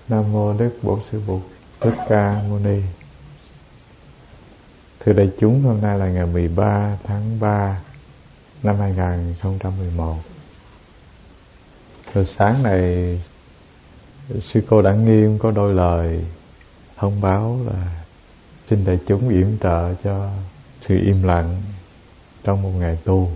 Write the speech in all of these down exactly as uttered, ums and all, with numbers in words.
Nam mô Đức Bổn Sư Bụt Thích Ca Mâu Ni. Thưa đại chúng, hôm nay là ngày mười ba tháng ba năm hai nghìn không trăm mười một. Rồi sáng này sư cô Đặng Nghiêm có đôi lời thông báo là xin đại chúng yểm trợ cho sự im lặng trong một ngày tu.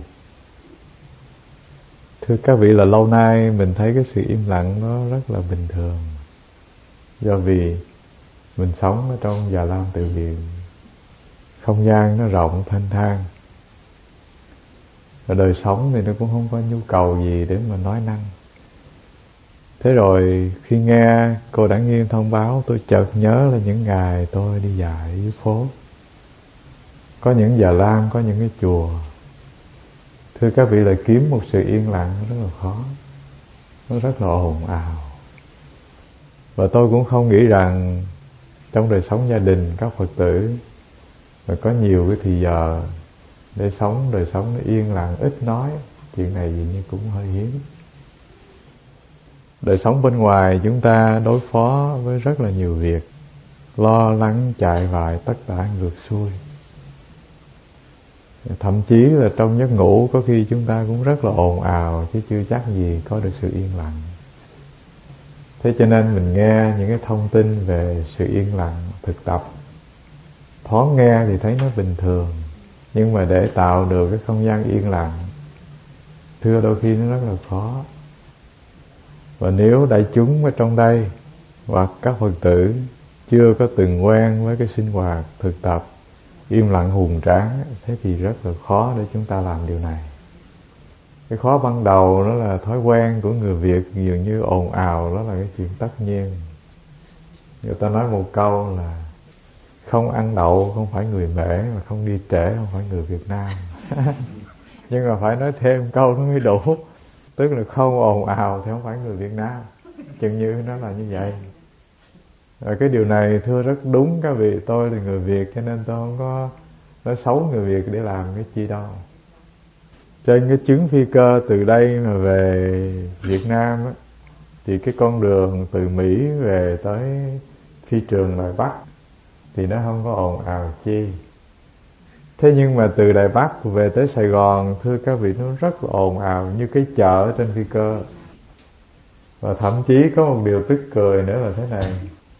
Thưa các vị, là lâu nay mình thấy cái sự im lặng nó rất là bình thường, do vì mình sống ở trong Già Lam Tự Viện, không gian nó rộng thanh thang, và đời sống thì nó cũng không có nhu cầu gì để mà nói năng. Thế rồi khi nghe cô Đặng Nghiêm thông báo, tôi chợt nhớ là những ngày tôi đi dạy dưới phố. Có những Già Lam, có những cái chùa, thưa các vị, là kiếm một sự yên lặng rất là khó, nó rất là ồn ào. Và tôi cũng không nghĩ rằng trong đời sống gia đình các Phật tử mà có nhiều cái thì giờ để sống đời sống nó yên lặng, ít nói. Chuyện này dường như cũng hơi hiếm. Đời sống bên ngoài chúng ta đối phó với rất là nhiều việc, lo lắng chạy vại tất tả ngược xuôi. Thậm chí là trong giấc ngủ có khi chúng ta cũng rất là ồn ào, chứ chưa chắc gì có được sự yên lặng. Thế cho nên mình nghe những cái thông tin về sự yên lặng, thực tập, thoáng nghe thì thấy nó bình thường, nhưng mà để tạo được cái không gian yên lặng, thưa đôi khi nó rất là khó. Và nếu đại chúng ở trong đây hoặc các Phật tử chưa có từng quen với cái sinh hoạt thực tập im lặng hùng tráng, thế thì rất là khó để chúng ta làm điều này. Cái khó ban đầu đó là thói quen của người Việt dường như ồn ào, đó là cái chuyện tất nhiên. Người ta nói một câu là không ăn đậu không phải người Mễ, mà không đi trễ không phải người Việt Nam. Nhưng mà phải nói thêm câu nó mới đủ. Tức là không ồn ào thì không phải người Việt Nam, chừng như nó là như vậy. Và cái điều này thưa rất đúng các vị. Tôi là người Việt cho nên tôi không có nói xấu người Việt để làm cái chi đâu. Trên cái chuyến phi cơ từ đây mà về Việt Nam á, thì cái con đường từ Mỹ về tới phi trường Đài Bắc thì nó không có ồn ào chi. Thế nhưng mà từ Đài Bắc về tới Sài Gòn, thưa các vị, nó rất là ồn ào như cái chợ ở trên phi cơ. Và thậm chí có một điều tức cười nữa là thế này.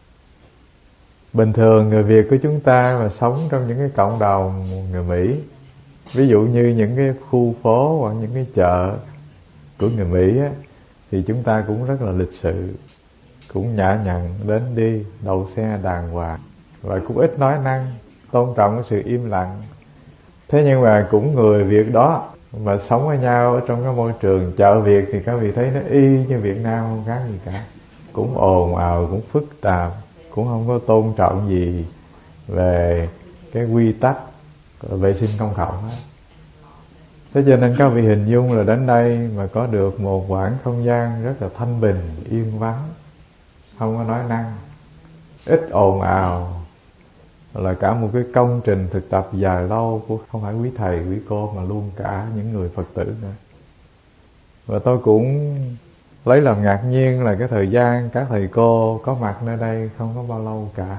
Bình thường người Việt của chúng ta mà sống trong những cái cộng đồng người Mỹ, ví dụ như những cái khu phố hoặc những cái chợ của người Mỹ á, thì chúng ta cũng rất là lịch sự, cũng nhã nhặn đến đi, đậu xe đàng hoàng, và cũng ít nói năng, tôn trọng cái sự im lặng. Thế nhưng mà cũng người Việt đó mà sống với nhau ở trong cái môi trường chợ Việt thì các vị thấy nó y như Việt Nam không khác gì cả. Cũng ồn ào, cũng phức tạp, cũng không có tôn trọng gì về cái quy tắc vệ sinh công cộng đó. Thế cho nên các vị hình dung là đến đây mà có được một khoảng không gian rất là thanh bình, yên vắng, không có nói năng, ít ồn ào, là cả một cái công trình thực tập dài lâu của không phải quý thầy, quý cô, mà luôn cả những người Phật tử nữa. Và tôi cũng lấy làm ngạc nhiên là cái thời gian các thầy cô có mặt nơi đây không có bao lâu cả.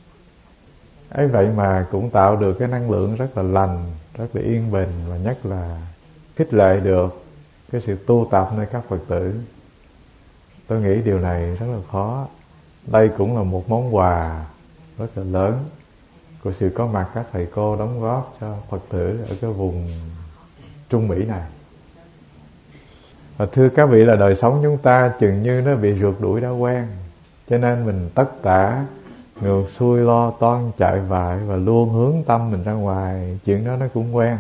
Ấy vậy mà cũng tạo được cái năng lượng rất là lành, rất là yên bình, và nhất là khích lệ được cái sự tu tập nơi các Phật tử. Tôi nghĩ điều này rất là khó. Đây cũng là một món quà rất là lớn của sự có mặt các thầy cô đóng góp cho Phật tử ở cái vùng Trung Mỹ này. Và thưa các vị, là đời sống chúng ta chừng như nó bị rượt đuổi đã quen, cho nên mình tất tả ngược xuôi lo toan chạy vại và luôn hướng tâm mình ra ngoài. Chuyện đó nó cũng quen,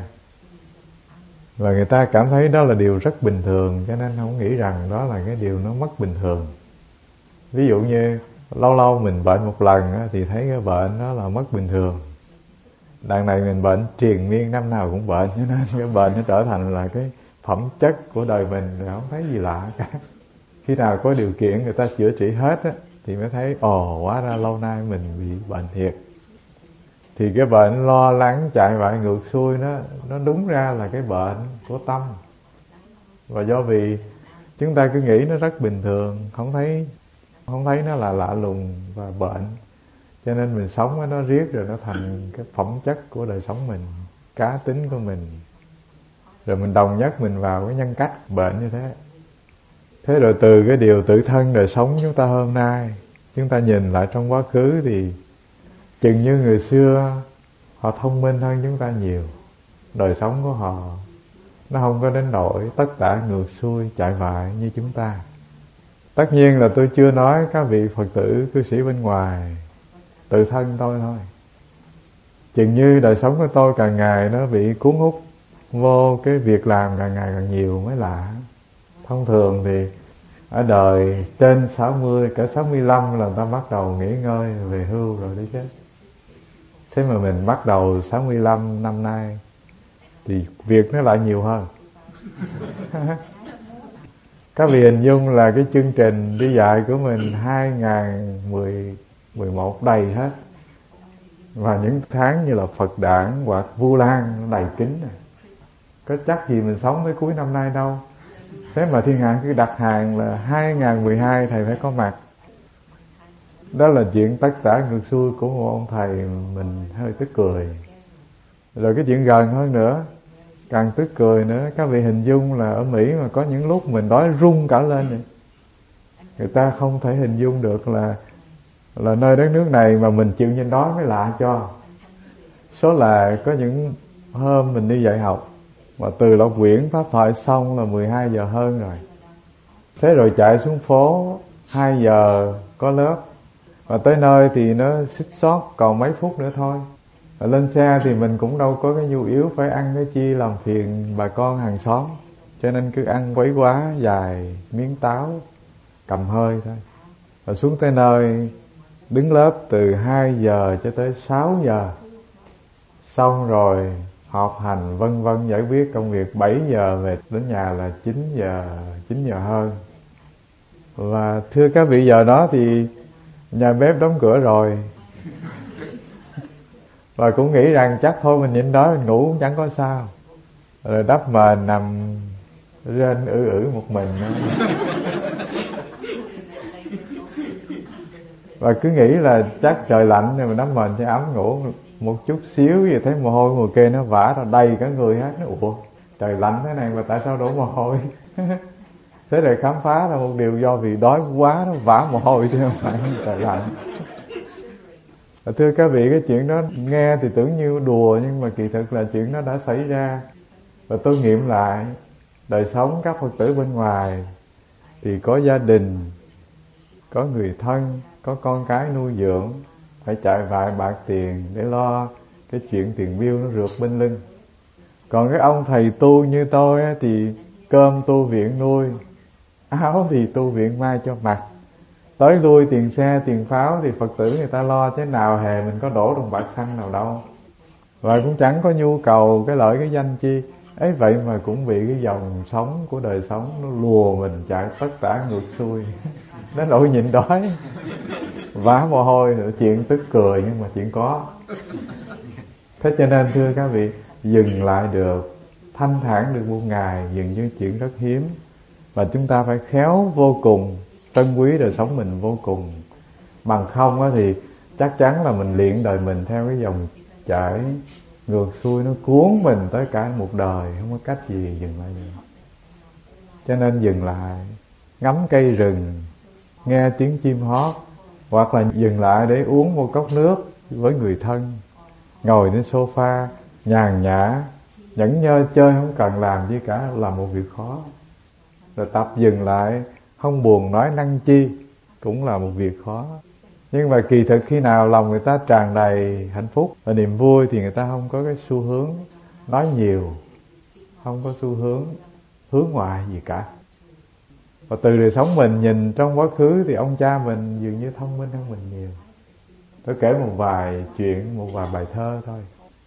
và người ta cảm thấy đó là điều rất bình thường, cho nên không nghĩ rằng đó là cái điều nó mất bình thường. Ví dụ như lâu lâu mình bệnh một lần thì thấy cái bệnh đó là mất bình thường. Đằng này mình bệnh triền miên, năm nào cũng bệnh, cho nên cái bệnh nó trở thành là cái phẩm chất của đời mình, rồi không thấy gì lạ cả. Khi nào có điều kiện người ta chữa trị hết á, thì mới thấy ồ, hóa ra lâu nay mình bị bệnh thiệt. Thì cái bệnh lo lắng chạy vại ngược xuôi nó nó đúng ra là cái bệnh của tâm. Và do vì chúng ta cứ nghĩ nó rất bình thường, không thấy không thấy nó là lạ lùng và bệnh. Cho nên mình sống với nó riết rồi nó thành cái phẩm chất của đời sống mình, cá tính của mình. Rồi mình đồng nhất mình vào cái nhân cách bệnh như thế. Thế rồi từ cái điều tự thân đời sống chúng ta hôm nay, chúng ta nhìn lại trong quá khứ thì chừng như người xưa họ thông minh hơn chúng ta nhiều. Đời sống của họ nó không có đến nỗi tất tả ngược xuôi chạy vại như chúng ta. Tất nhiên là tôi chưa nói các vị Phật tử cư sĩ bên ngoài, tự thân tôi thôi. Chừng như đời sống của tôi càng ngày nó bị cuốn hút vô cái việc làm càng ngày càng nhiều mới lạ. Thông thường thì ở đời trên sáu mươi, cả sáu mươi lăm là người ta bắt đầu nghỉ ngơi về hưu rồi đi chết. Thế mà mình bắt đầu sáu mươi lăm năm nay thì việc nó lại nhiều hơn. Các vị hình dung là cái chương trình đi dạy của mình hai nghìn mười một đầy hết. Và những tháng như là Phật Đản hoặc Vu Lan nó đầy kín này. Có chắc gì mình sống tới cuối năm nay đâu. Thế mà thiên hạ cứ đặt hàng là hai nghìn mười hai thầy phải có mặt. Đó là chuyện tất tả ngược xuôi của một ông thầy, mình hơi tức cười. Rồi cái chuyện gần hơn nữa, càng tức cười nữa. Các vị hình dung là ở Mỹ mà có những lúc mình đói run cả lên vậy. Người ta không thể hình dung được là là nơi đất nước này mà mình chịu nhìn đói mới lạ cho. Số là có những hôm mình đi dạy học mà từ Lộc Quyển pháp thoại xong là mười hai giờ hơn rồi. Thế rồi chạy xuống phố hai giờ có lớp. Và tới nơi thì nó xích xót còn mấy phút nữa thôi. Và lên xe thì mình cũng đâu có cái nhu yếu phải ăn cái chi làm phiền bà con hàng xóm. Cho nên cứ ăn quấy quá vài miếng táo cầm hơi thôi. Và xuống tới nơi đứng lớp từ hai giờ cho tới sáu giờ. Xong rồi họp hành vân vân giải quyết công việc, bảy giờ về đến nhà là chín giờ, chín giờ hơn. Và thưa các vị, giờ đó thì nhà bếp đóng cửa rồi. Và cũng nghĩ rằng chắc thôi mình nhịn đói mình ngủ cũng chẳng có sao. Rồi đắp mền nằm rên ử ử một mình. Và cứ nghĩ là chắc trời lạnh nên mình đắp mền cho ấm ngủ. Một chút xíu gì thấy mồ hôi mùa kê nó vã ra đầy cả người hết. Nó ủa trời lạnh thế này mà tại sao đổ mồ hôi. Thế rồi khám phá ra một điều do vì đói quá nó vã mồ hôi chứ không phải trời lạnh. Và thưa các vị, cái chuyện đó nghe thì tưởng như đùa nhưng mà kỳ thực là chuyện đó đã xảy ra. Và tôi nghiệm lại đời sống các Phật tử bên ngoài thì có gia đình, có người thân, có con cái nuôi dưỡng, phải chạy vại bạc tiền để lo cái chuyện tiền bill nó rượt bên lưng. Còn cái ông thầy tu như tôi á, thì cơm tu viện nuôi, áo thì tu viện may cho mặc, tới lui tiền xe tiền pháo thì Phật tử người ta lo, chứ nào hề mình có đổ đồng bạc xăng nào đâu. Và cũng chẳng có nhu cầu cái lợi cái danh chi ấy, vậy mà cũng bị cái dòng sống của đời sống nó lùa mình chạy tất tả ngược xuôi. Nó nỗi nhịn đói vã mồ hôi nữa, chuyện tức cười nhưng mà chuyện có. Thế cho nên thưa các vị, dừng lại được, thanh thản được một ngày dường như chuyện rất hiếm. Và chúng ta phải khéo vô cùng, trân quý đời sống mình vô cùng. Bằng không á thì chắc chắn là mình luyện đời mình theo cái dòng chảy ngược xuôi, nó cuốn mình tới cả một đời, không có cách gì dừng lại được. Cho nên dừng lại, ngắm cây rừng, nghe tiếng chim hót, hoặc là dừng lại để uống một cốc nước với người thân, ngồi trên sofa nhàn nhã nhẫn nhơ chơi, không cần làm gì cả là một việc khó. Rồi tập dừng lại, không buồn nói năng chi cũng là một việc khó. Nhưng mà kỳ thực khi nào lòng người ta tràn đầy hạnh phúc và niềm vui thì người ta không có cái xu hướng nói nhiều, không có xu hướng hướng ngoại gì cả. Và từ đời sống mình nhìn trong quá khứ thì ông cha mình dường như thông minh hơn mình nhiều. Tôi kể một vài chuyện, một vài bài thơ thôi.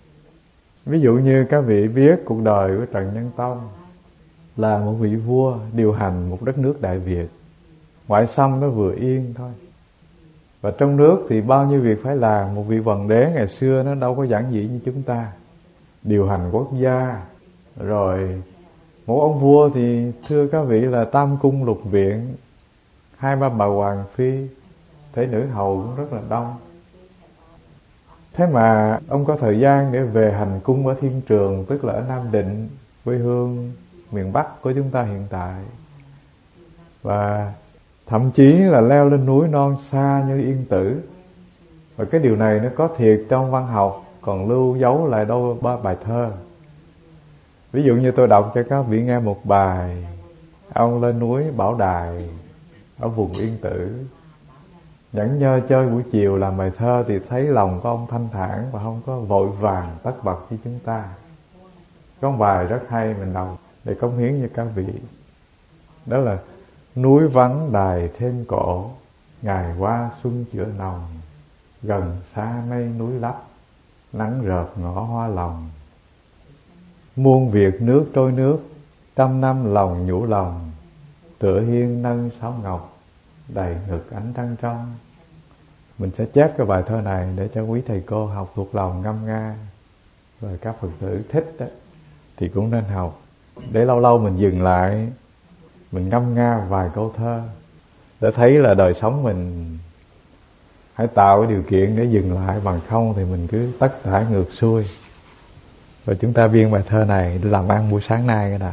Ví dụ như các vị biết cuộc đời của Trần Nhân Tông là một vị vua điều hành một đất nước Đại Việt. Ngoại xâm nó vừa yên thôi. Và trong nước thì bao nhiêu việc phải làm. Một vị hoàng đế ngày xưa nó đâu có giản dị như chúng ta, điều hành quốc gia. Rồi một ông vua thì thưa các vị là tam cung lục viện, hai ba bà hoàng phi, thể nữ hầu cũng rất là đông. Thế mà ông có thời gian để về hành cung ở Thiên Trường, tức là ở Nam Định, quê hương miền Bắc của chúng ta hiện tại. Và thậm chí là leo lên núi non xa như Yên Tử. Và cái điều này nó có thiệt trong văn học, còn lưu dấu lại đâu ba bài thơ. Ví dụ như tôi đọc cho các vị nghe một bài: ông lên núi Bảo Đài ở vùng Yên Tử, nhẫn nhơ chơi buổi chiều. Làm bài thơ thì thấy lòng của ông thanh thản và không có vội vàng tất bật như chúng ta. Có một bài rất hay mình đọc để cống hiến cho các vị. Đó là: núi vắng đài thêm cổ, ngày qua xuân chữa nồng, gần xa mây núi lấp, nắng rợp ngõ hoa lòng. Muôn việc nước trôi nước, trăm năm lòng nhủ lòng, tựa hiên nâng sáo ngọc, đầy ngực ánh trăng trong. Mình sẽ chép cái bài thơ này để cho quý thầy cô học thuộc lòng ngâm nga. Và các Phật tử thích đó, thì cũng nên học. Để lâu lâu mình dừng lại, mình ngâm nga vài câu thơ, để thấy là đời sống mình hãy tạo cái điều kiện để dừng lại. Bằng không thì mình cứ tất tả ngược xuôi. Rồi chúng ta biên bài thơ này để làm ăn buổi sáng nay cái đã.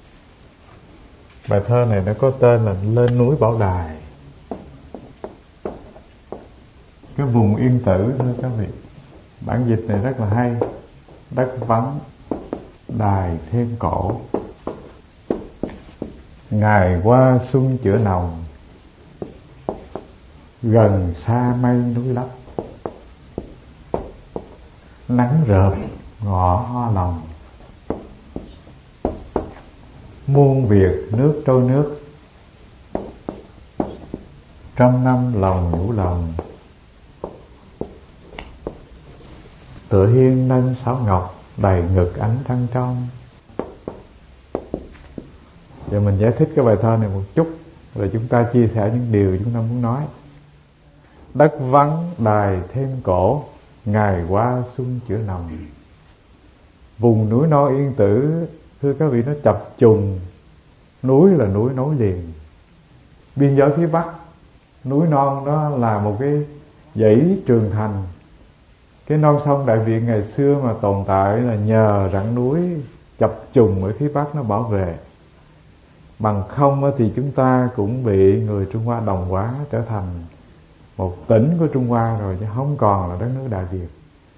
Bài thơ này nó có tên là Lên núi Bảo Đài. Cái vùng Yên Tử thưa các vị. Bản dịch này rất là hay. Đất vắng đài thêm cổ, ngày qua xuân chữa nồng, gần xa mây núi lấp, nắng rợp ngõ hoa lòng. Muôn việc nước trôi nước, trăm năm lòng nhủ lòng, tựa hiên nâng sáo ngọc, đầy ngực ánh trăng trong. Giờ mình giải thích cái bài thơ này một chút, rồi chúng ta chia sẻ những điều chúng ta muốn nói. Đất vắng đài thêm cổ, ngày qua xuân chữa nồng. Vùng núi non Yên Tử, thưa các vị, nó chập trùng. Núi là núi nối liền. Biên giới phía Bắc, núi non đó là một cái dãy Trường Thành. Cái non sông Đại Việt ngày xưa mà tồn tại là nhờ rặng núi chập trùng ở phía Bắc nó bảo vệ. Bằng không thì chúng ta cũng bị người Trung Hoa đồng hóa, trở thành một tỉnh của Trung Hoa rồi, chứ không còn là đất nước Đại Việt.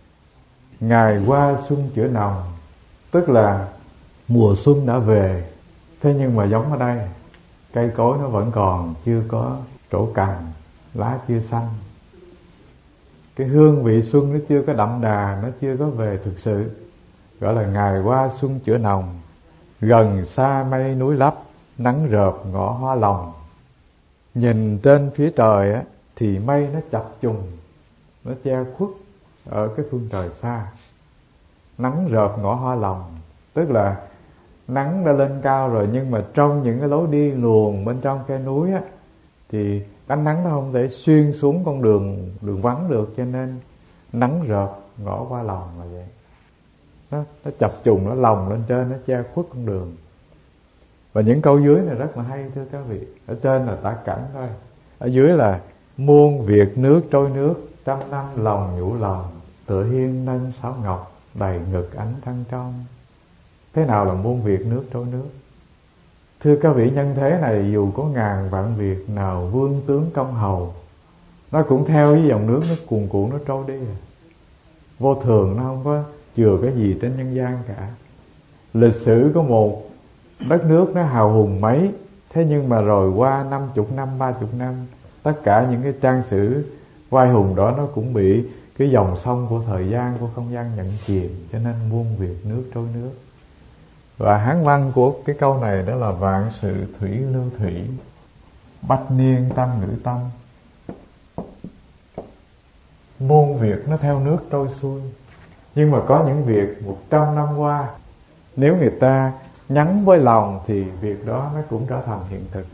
Ngày qua xuân chữa nồng, tức là mùa xuân đã về. Thế nhưng mà giống ở đây, cây cối nó vẫn còn chưa có trổ cành, lá chưa xanh. Cái hương vị xuân nó chưa có đậm đà, nó chưa có về thực sự. Gọi là ngày qua xuân chữa nồng, gần xa mây núi lấp, nắng rợp ngõ hoa lòng. Nhìn trên phía trời á, thì mây nó chập trùng, nó che khuất ở cái phương trời xa. Nắng rợp ngõ hoa lòng, tức là nắng đã lên cao rồi, nhưng mà trong những cái lối đi luồn bên trong khe núi á, thì ánh nắng nó không thể xuyên xuống con đường đường vắng được, cho nên nắng rợp ngõ qua lòng là vậy. Nó, nó chập trùng, nó lồng lên trên, nó che khuất con đường. Và những câu dưới này rất là hay thưa các vị. Ở trên là tả cảnh thôi, ở dưới là muôn việc nước trôi nước, trăm năm lòng nhủ lòng, tựa hiên nâng sáo ngọc, đầy ngực ánh trăng trong. Thế nào là muôn việc nước trôi nước? Thưa các vị, nhân thế này dù có ngàn vạn việc nào vương tướng công hầu, nó cũng theo với dòng nước, nó cuồn cuộn nó trôi đi. Vô thường, nó không có chừa cái gì trên nhân gian cả. Lịch sử có một đất nước nó hào hùng mấy, thế nhưng mà rồi qua năm chục năm, ba chục năm, tất cả những cái trang sử vai hùng đó nó cũng bị cái dòng sông của thời gian, của không gian nhận chìm. Cho nên muôn việc nước trôi nước. Và hán văn của cái câu này đó là vạn sự thủy lưu thủy, bách niên tâm ngữ tâm. Muôn việc nó theo nước trôi xuôi, nhưng mà có những việc một trăm năm qua, nếu người ta nhắn với lòng thì việc đó nó cũng trở thành hiện thực.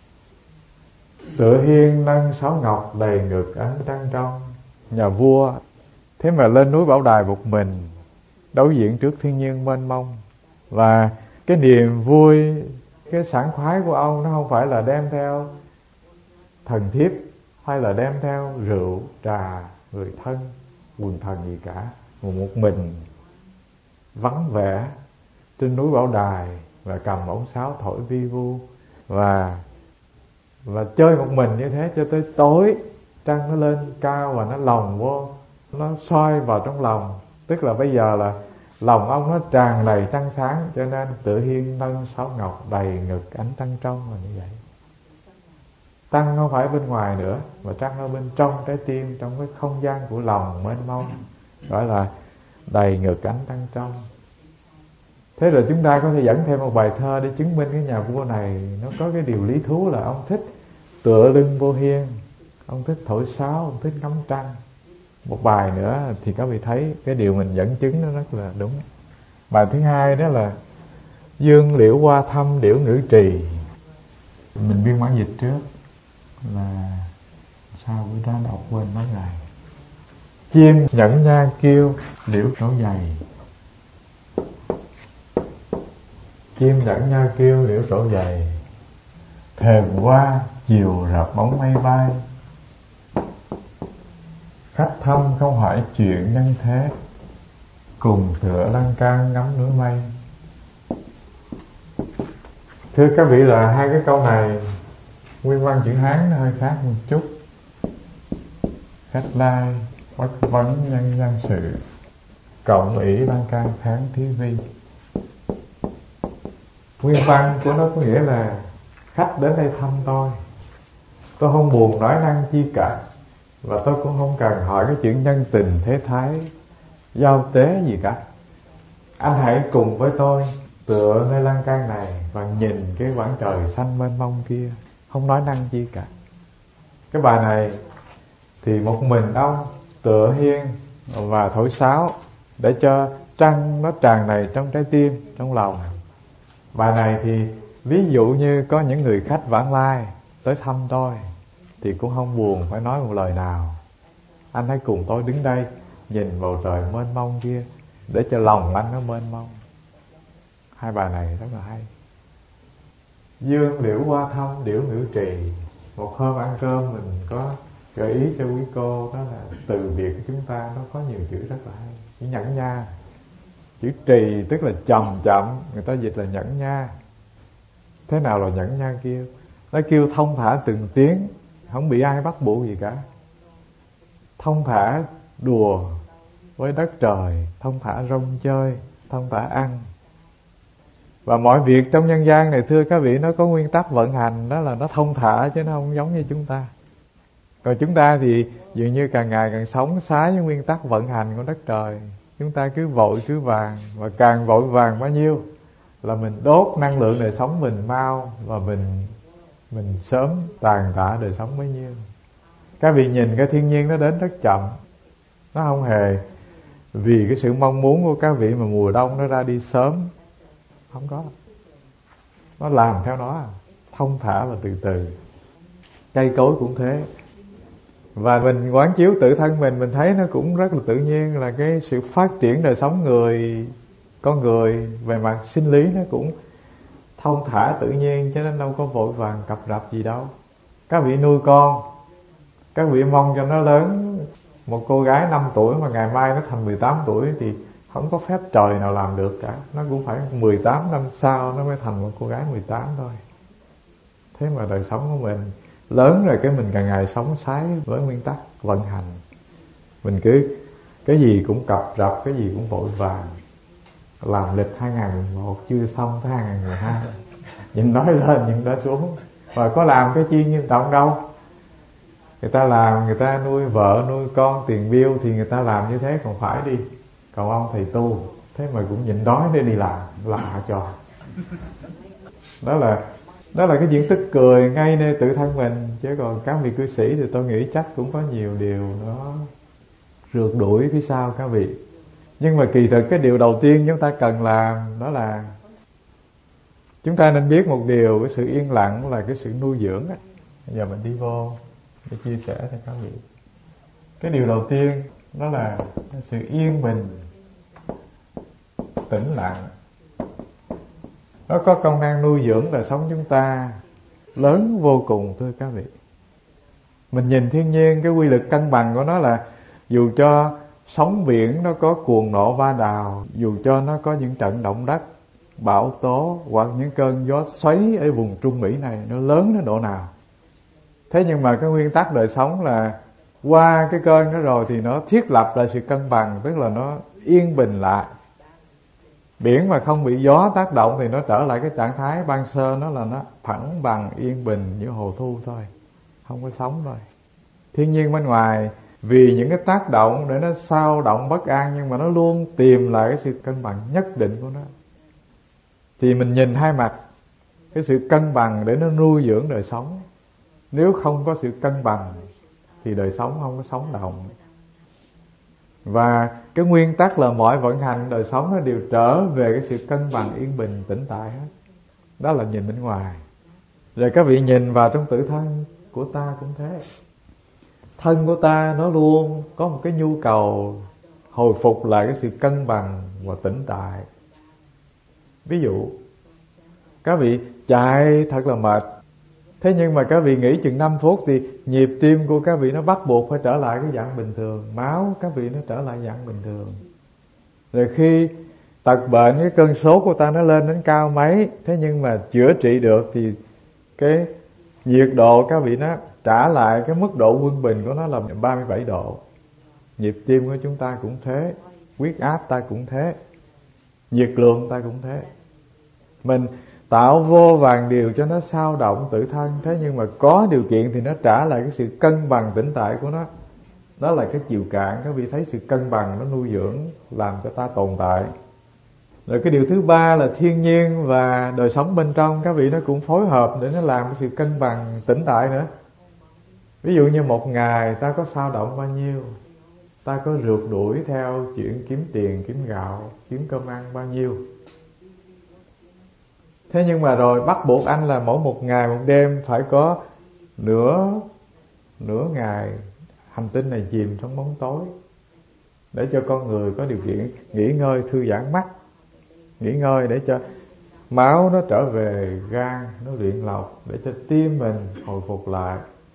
Tựa hiên nâng sáo ngọc, đầy ngực ánh trăng trong. Nhà vua thế mà lên núi Bảo Đài một mình, đối diện trước thiên nhiên mênh mông. Và cái niềm vui, cái sảng khoái của ông nó không phải là đem theo thần thiếp, hay là đem theo rượu, trà, người thân, quần thần gì cả, một một mình vắng vẻ trên núi Bảo Đài và cầm ống sáo thổi vi vu và và chơi một mình như thế cho tới tối. Trăng nó lên cao và nó lồng vô, nó soi vào trong lòng. Tức là bây giờ là lòng ông nó tràn đầy trăng sáng, cho nên tự hiên nâng sáo ngọc đầy ngực ánh trăng trong là như vậy. Trăng không phải bên ngoài nữa, mà trăng ở bên trong trái tim, trong cái không gian của lòng mênh mông, gọi là đầy ngực ánh trăng trong. Thế rồi chúng ta có thể dẫn thêm một bài thơ để chứng minh cái nhà vua này nó có cái điều lý thú là ông thích tựa lưng vô hiên, ông thích thổi sáo, ông thích ngắm trăng. Một bài nữa thì các vị thấy cái điều mình dẫn chứng nó rất là đúng. Bài thứ hai đó là dương liễu hoa thăm điểu ngữ trì. Mình biên bản dịch trước là sao bữa đó đọc quên nói này. Chim nhẫn nha kêu liễu trổ dày. Chim nhẫn nha kêu liễu trổ dày. Thềm qua chiều rập bóng mây bay. Khách thăm không hỏi chuyện nhân thế. Cùng tựa lan can ngắm núi mây. Thưa các vị, là hai cái câu này nguyên văn chữ Hán nó hơi khác một chút. Khách lai bất vấn nhân gian sự. Cộng ỷ lan can tháng thí vi. Nguyên văn của nó có nghĩa là khách đến đây thăm tôi, tôi không buồn nói năng chi cả, và tôi cũng không cần hỏi cái chuyện nhân tình thế thái giao tế gì cả. Anh hãy cùng với tôi tựa nơi lan can này và nhìn cái quãng trời xanh mênh mông kia, không nói năng chi cả. Cái bài này thì một mình ông tựa hiên và thổi sáo để cho trăng nó tràn đầy trong trái tim, trong lòng. Bài này thì ví dụ như có những người khách vãng lai tới thăm tôi thì cũng không buồn phải nói một lời nào. Anh hãy cùng tôi đứng đây nhìn bầu trời mênh mông kia để cho lòng anh nó mênh mông. Hai bài này rất là hay. Dương liễu hoa thăm điểu ngữ trì. Một hôm ăn cơm mình có gợi ý cho quý cô, đó là từ biệt của chúng ta nó có nhiều chữ rất là hay. Chữ nhẫn nha, chữ trì tức là chậm chậm, người ta dịch là nhẫn nha. Thế nào là nhẫn nha kêu? Nó kêu thông thả từng tiếng, không bị ai bắt buộc gì cả. Thông thả đùa với đất trời, thông thả rong chơi, thông thả ăn. Và mọi việc trong nhân gian này thưa các vị, nó có nguyên tắc vận hành, đó là nó thông thả chứ nó không giống như chúng ta. Còn chúng ta thì dường như càng ngày càng sống xá với nguyên tắc vận hành của đất trời. Chúng ta cứ vội cứ vàng, và càng vội vàng bao nhiêu là mình đốt năng lượng đời sống mình mau, và mình mình sớm tàn tạ đời sống bấy nhiêu. Các vị nhìn cái thiên nhiên nó đến rất chậm, nó không hề vì cái sự mong muốn của các vị mà mùa đông nó ra đi sớm, không có. Nó làm theo nó, thông thả và từ từ. Cây cối cũng thế. Và mình quán chiếu tự thân mình, mình thấy nó cũng rất là tự nhiên, là cái sự phát triển đời sống người, con người về mặt sinh lý nó cũng thông thả tự nhiên, cho nên đâu có vội vàng cập rập gì đâu. Các vị nuôi con, các vị mong cho nó lớn. Một cô gái năm tuổi mà ngày mai nó thành mười tám tuổi thì không có phép trời nào làm được cả. Nó cũng phải mười tám năm sau nó mới thành một cô gái mười tám thôi. Thế mà đời sống của mình lớn rồi, cái mình càng ngày sống sái với nguyên tắc vận hành. Mình cứ cái gì cũng cập rập, cái gì cũng vội vàng. Làm lịch hai nghìn mười một chưa xong tới hai nghìn mười hai, nhìn nói lên nhìn nói xuống. Và có làm cái chi nghiêm trọng đâu. Người ta làm, người ta nuôi vợ nuôi con tiền bill thì người ta làm như thế còn phải đi. Còn ông thầy tu thế mà cũng nhịn đói để đi làm, lạ cho. Đó là Đó là cái chuyện tức cười ngay nơi tự thân mình. Chứ còn các vị cư sĩ thì tôi nghĩ chắc cũng có nhiều điều nó rượt đuổi phía sau các vị. Nhưng mà kỳ thực cái điều đầu tiên chúng ta cần làm đó là chúng ta nên biết một điều, cái sự yên lặng là cái sự nuôi dưỡng á. Bây giờ mình đi vô để chia sẻ cho các vị. Cái điều đầu tiên đó là sự yên bình, tĩnh lặng. Nó có công năng nuôi dưỡng đời sống chúng ta lớn vô cùng thưa các vị. Mình nhìn thiên nhiên, cái quy luật cân bằng của nó là dù cho sóng biển nó có cuồng nộ va đào, dù cho nó có những trận động đất, bão tố hoặc những cơn gió xoáy ở vùng Trung Mỹ này, nó lớn đến độ nào, thế nhưng mà cái nguyên tắc đời sống là qua cái cơn đó rồi thì nó thiết lập lại sự cân bằng, tức là nó yên bình lại. Biển mà không bị gió tác động thì nó trở lại cái trạng thái ban sơ, nó là nó phẳng bằng yên bình như hồ thu thôi, không có sóng thôi. Thiên nhiên bên ngoài vì những cái tác động để nó xao động bất an, nhưng mà nó luôn tìm lại cái sự cân bằng nhất định của nó. Thì mình nhìn hai mặt, cái sự cân bằng để nó nuôi dưỡng đời sống. Nếu không có sự cân bằng thì đời sống không có sống động. Và cái nguyên tắc là mọi vận hành đời sống nó đều trở về cái sự cân bằng yên bình tĩnh tại hết. Đó là nhìn bên ngoài. Rồi các vị nhìn vào trong tự thân của ta cũng thế. Thân của ta nó luôn có một cái nhu cầu hồi phục lại cái sự cân bằng và tĩnh tại. Ví dụ các vị chạy thật là mệt, thế nhưng mà các vị nghỉ chừng năm phút thì nhịp tim của các vị nó bắt buộc phải trở lại cái dạng bình thường, máu các vị nó trở lại dạng bình thường. Rồi khi tật bệnh, cái cơn sốt của ta nó lên đến cao mấy, thế nhưng mà chữa trị được thì cái nhiệt độ các vị nó trả lại cái mức độ quân bình của nó là ba mươi bảy độ. Nhịp tim của chúng ta cũng thế, huyết áp ta cũng thế, nhiệt lượng ta cũng thế. Mình tạo vô vàn điều cho nó xao động tự thân, thế nhưng mà có điều kiện thì nó trả lại cái sự cân bằng tĩnh tại của nó. Đó là cái chiều cạn. Các vị thấy sự cân bằng nó nuôi dưỡng làm cho ta tồn tại. Rồi cái điều thứ ba là thiên nhiên và đời sống bên trong các vị nó cũng phối hợp để nó làm cái sự cân bằng tĩnh tại nữa. Ví dụ như một ngày ta có xao động bao nhiêu, ta có rượt đuổi theo chuyện kiếm tiền, kiếm gạo, kiếm cơm ăn bao nhiêu. Thế nhưng mà rồi bắt buộc anh là mỗi một ngày một đêm phải có nửa nửa ngày hành tinh này chìm trong bóng tối, để cho con người có điều kiện nghỉ ngơi, thư giãn mắt, nghỉ ngơi để cho máu nó trở về gan, nó luyện lọc, để cho tim mình hồi phục lại.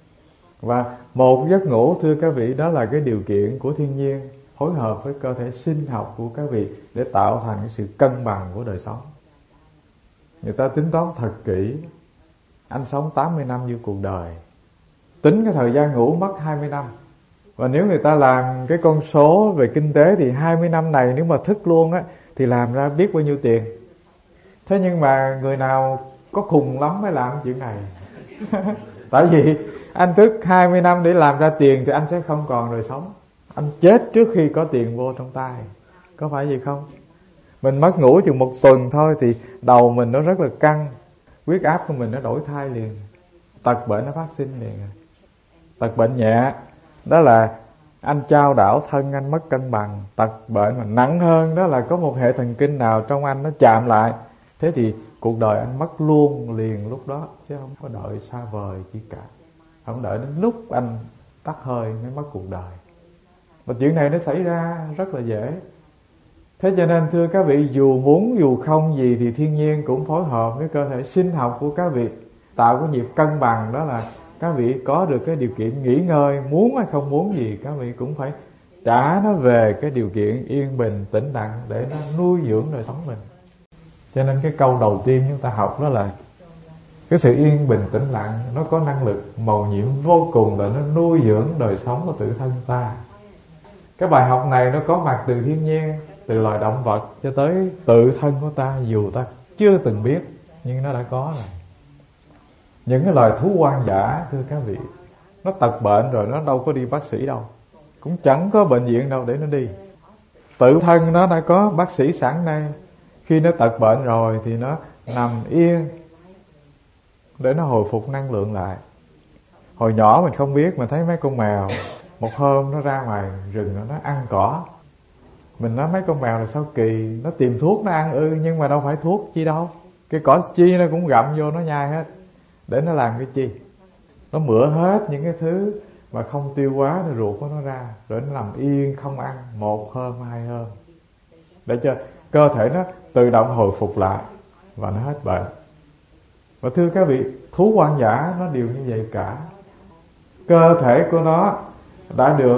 Và một giấc ngủ, thưa các vị, đó là cái điều kiện của thiên nhiên phối hợp với cơ thể sinh học của các vị để tạo thành cái sự cân bằng của đời sống. Người ta tính toán thật kỹ, anh sống tám mươi năm như cuộc đời, tính cái thời gian ngủ mất hai mươi năm. Và nếu người ta làm cái con số về kinh tế thì hai mươi năm này nếu mà thức luôn á thì làm ra biết bao nhiêu tiền. Thế nhưng mà người nào có khùng lắm mới làm chuyện này. Tại vì anh thức hai mươi năm để làm ra tiền thì anh sẽ không còn đời sống. Anh chết trước khi có tiền vô trong tay. Có phải gì không? Mình mất ngủ chừng một tuần thôi thì đầu mình nó rất là căng, huyết áp của mình nó đổi thai liền, tật bệnh nó phát sinh liền. Tật bệnh nhẹ đó là anh chao đảo thân, anh mất cân bằng. Tật bệnh mà nặng hơn đó là có một hệ thần kinh nào trong anh nó chạm lại, thế thì cuộc đời anh mất luôn liền lúc đó, chứ không có đợi xa vời chi cả. Không đợi đến lúc anh tắt hơi mới mất cuộc đời. Và chuyện này nó xảy ra rất là dễ. Thế cho nên thưa các vị, dù muốn dù không gì thì thiên nhiên cũng phối hợp với cơ thể sinh học của các vị, tạo cái nhịp cân bằng. Đó là các vị có được cái điều kiện nghỉ ngơi, muốn hay không muốn gì các vị cũng phải trả nó về cái điều kiện yên bình tĩnh lặng để nó nuôi dưỡng đời sống mình. Cho nên cái câu đầu tiên chúng ta học đó là cái sự yên bình tĩnh lặng nó có năng lực mầu nhiệm vô cùng, là nó nuôi dưỡng đời sống của tự thân ta. Cái bài học này nó có mặt từ thiên nhiên, từ loài động vật cho tới tự thân của ta, dù ta chưa từng biết nhưng nó đã có rồi. Những cái loài thú hoang dã thưa các vị, nó tật bệnh rồi nó đâu có đi bác sĩ đâu, cũng chẳng có bệnh viện đâu để nó đi. Tự thân nó đã có bác sĩ sẵn đây. Khi nó tật bệnh rồi thì nó nằm yên để nó hồi phục năng lượng lại. Hồi nhỏ mình không biết, mình thấy mấy con mèo một hôm nó ra ngoài rừng nó ăn cỏ. Mình nói mấy con mèo là sao kỳ, nó tìm thuốc nó ăn ư, nhưng mà đâu phải thuốc chi đâu. Cái cỏ chi nó cũng gặm vô nó nhai hết. Để nó làm cái chi? Nó mửa hết những cái thứ mà không tiêu hóa thì ruột của nó ra, rồi nó nằm yên không ăn một hôm hai hôm, để cho cơ thể nó tự động hồi phục lại và nó hết bệnh. Và thưa các vị, thú hoang dã nó đều như vậy cả. cơ thể của nó đã được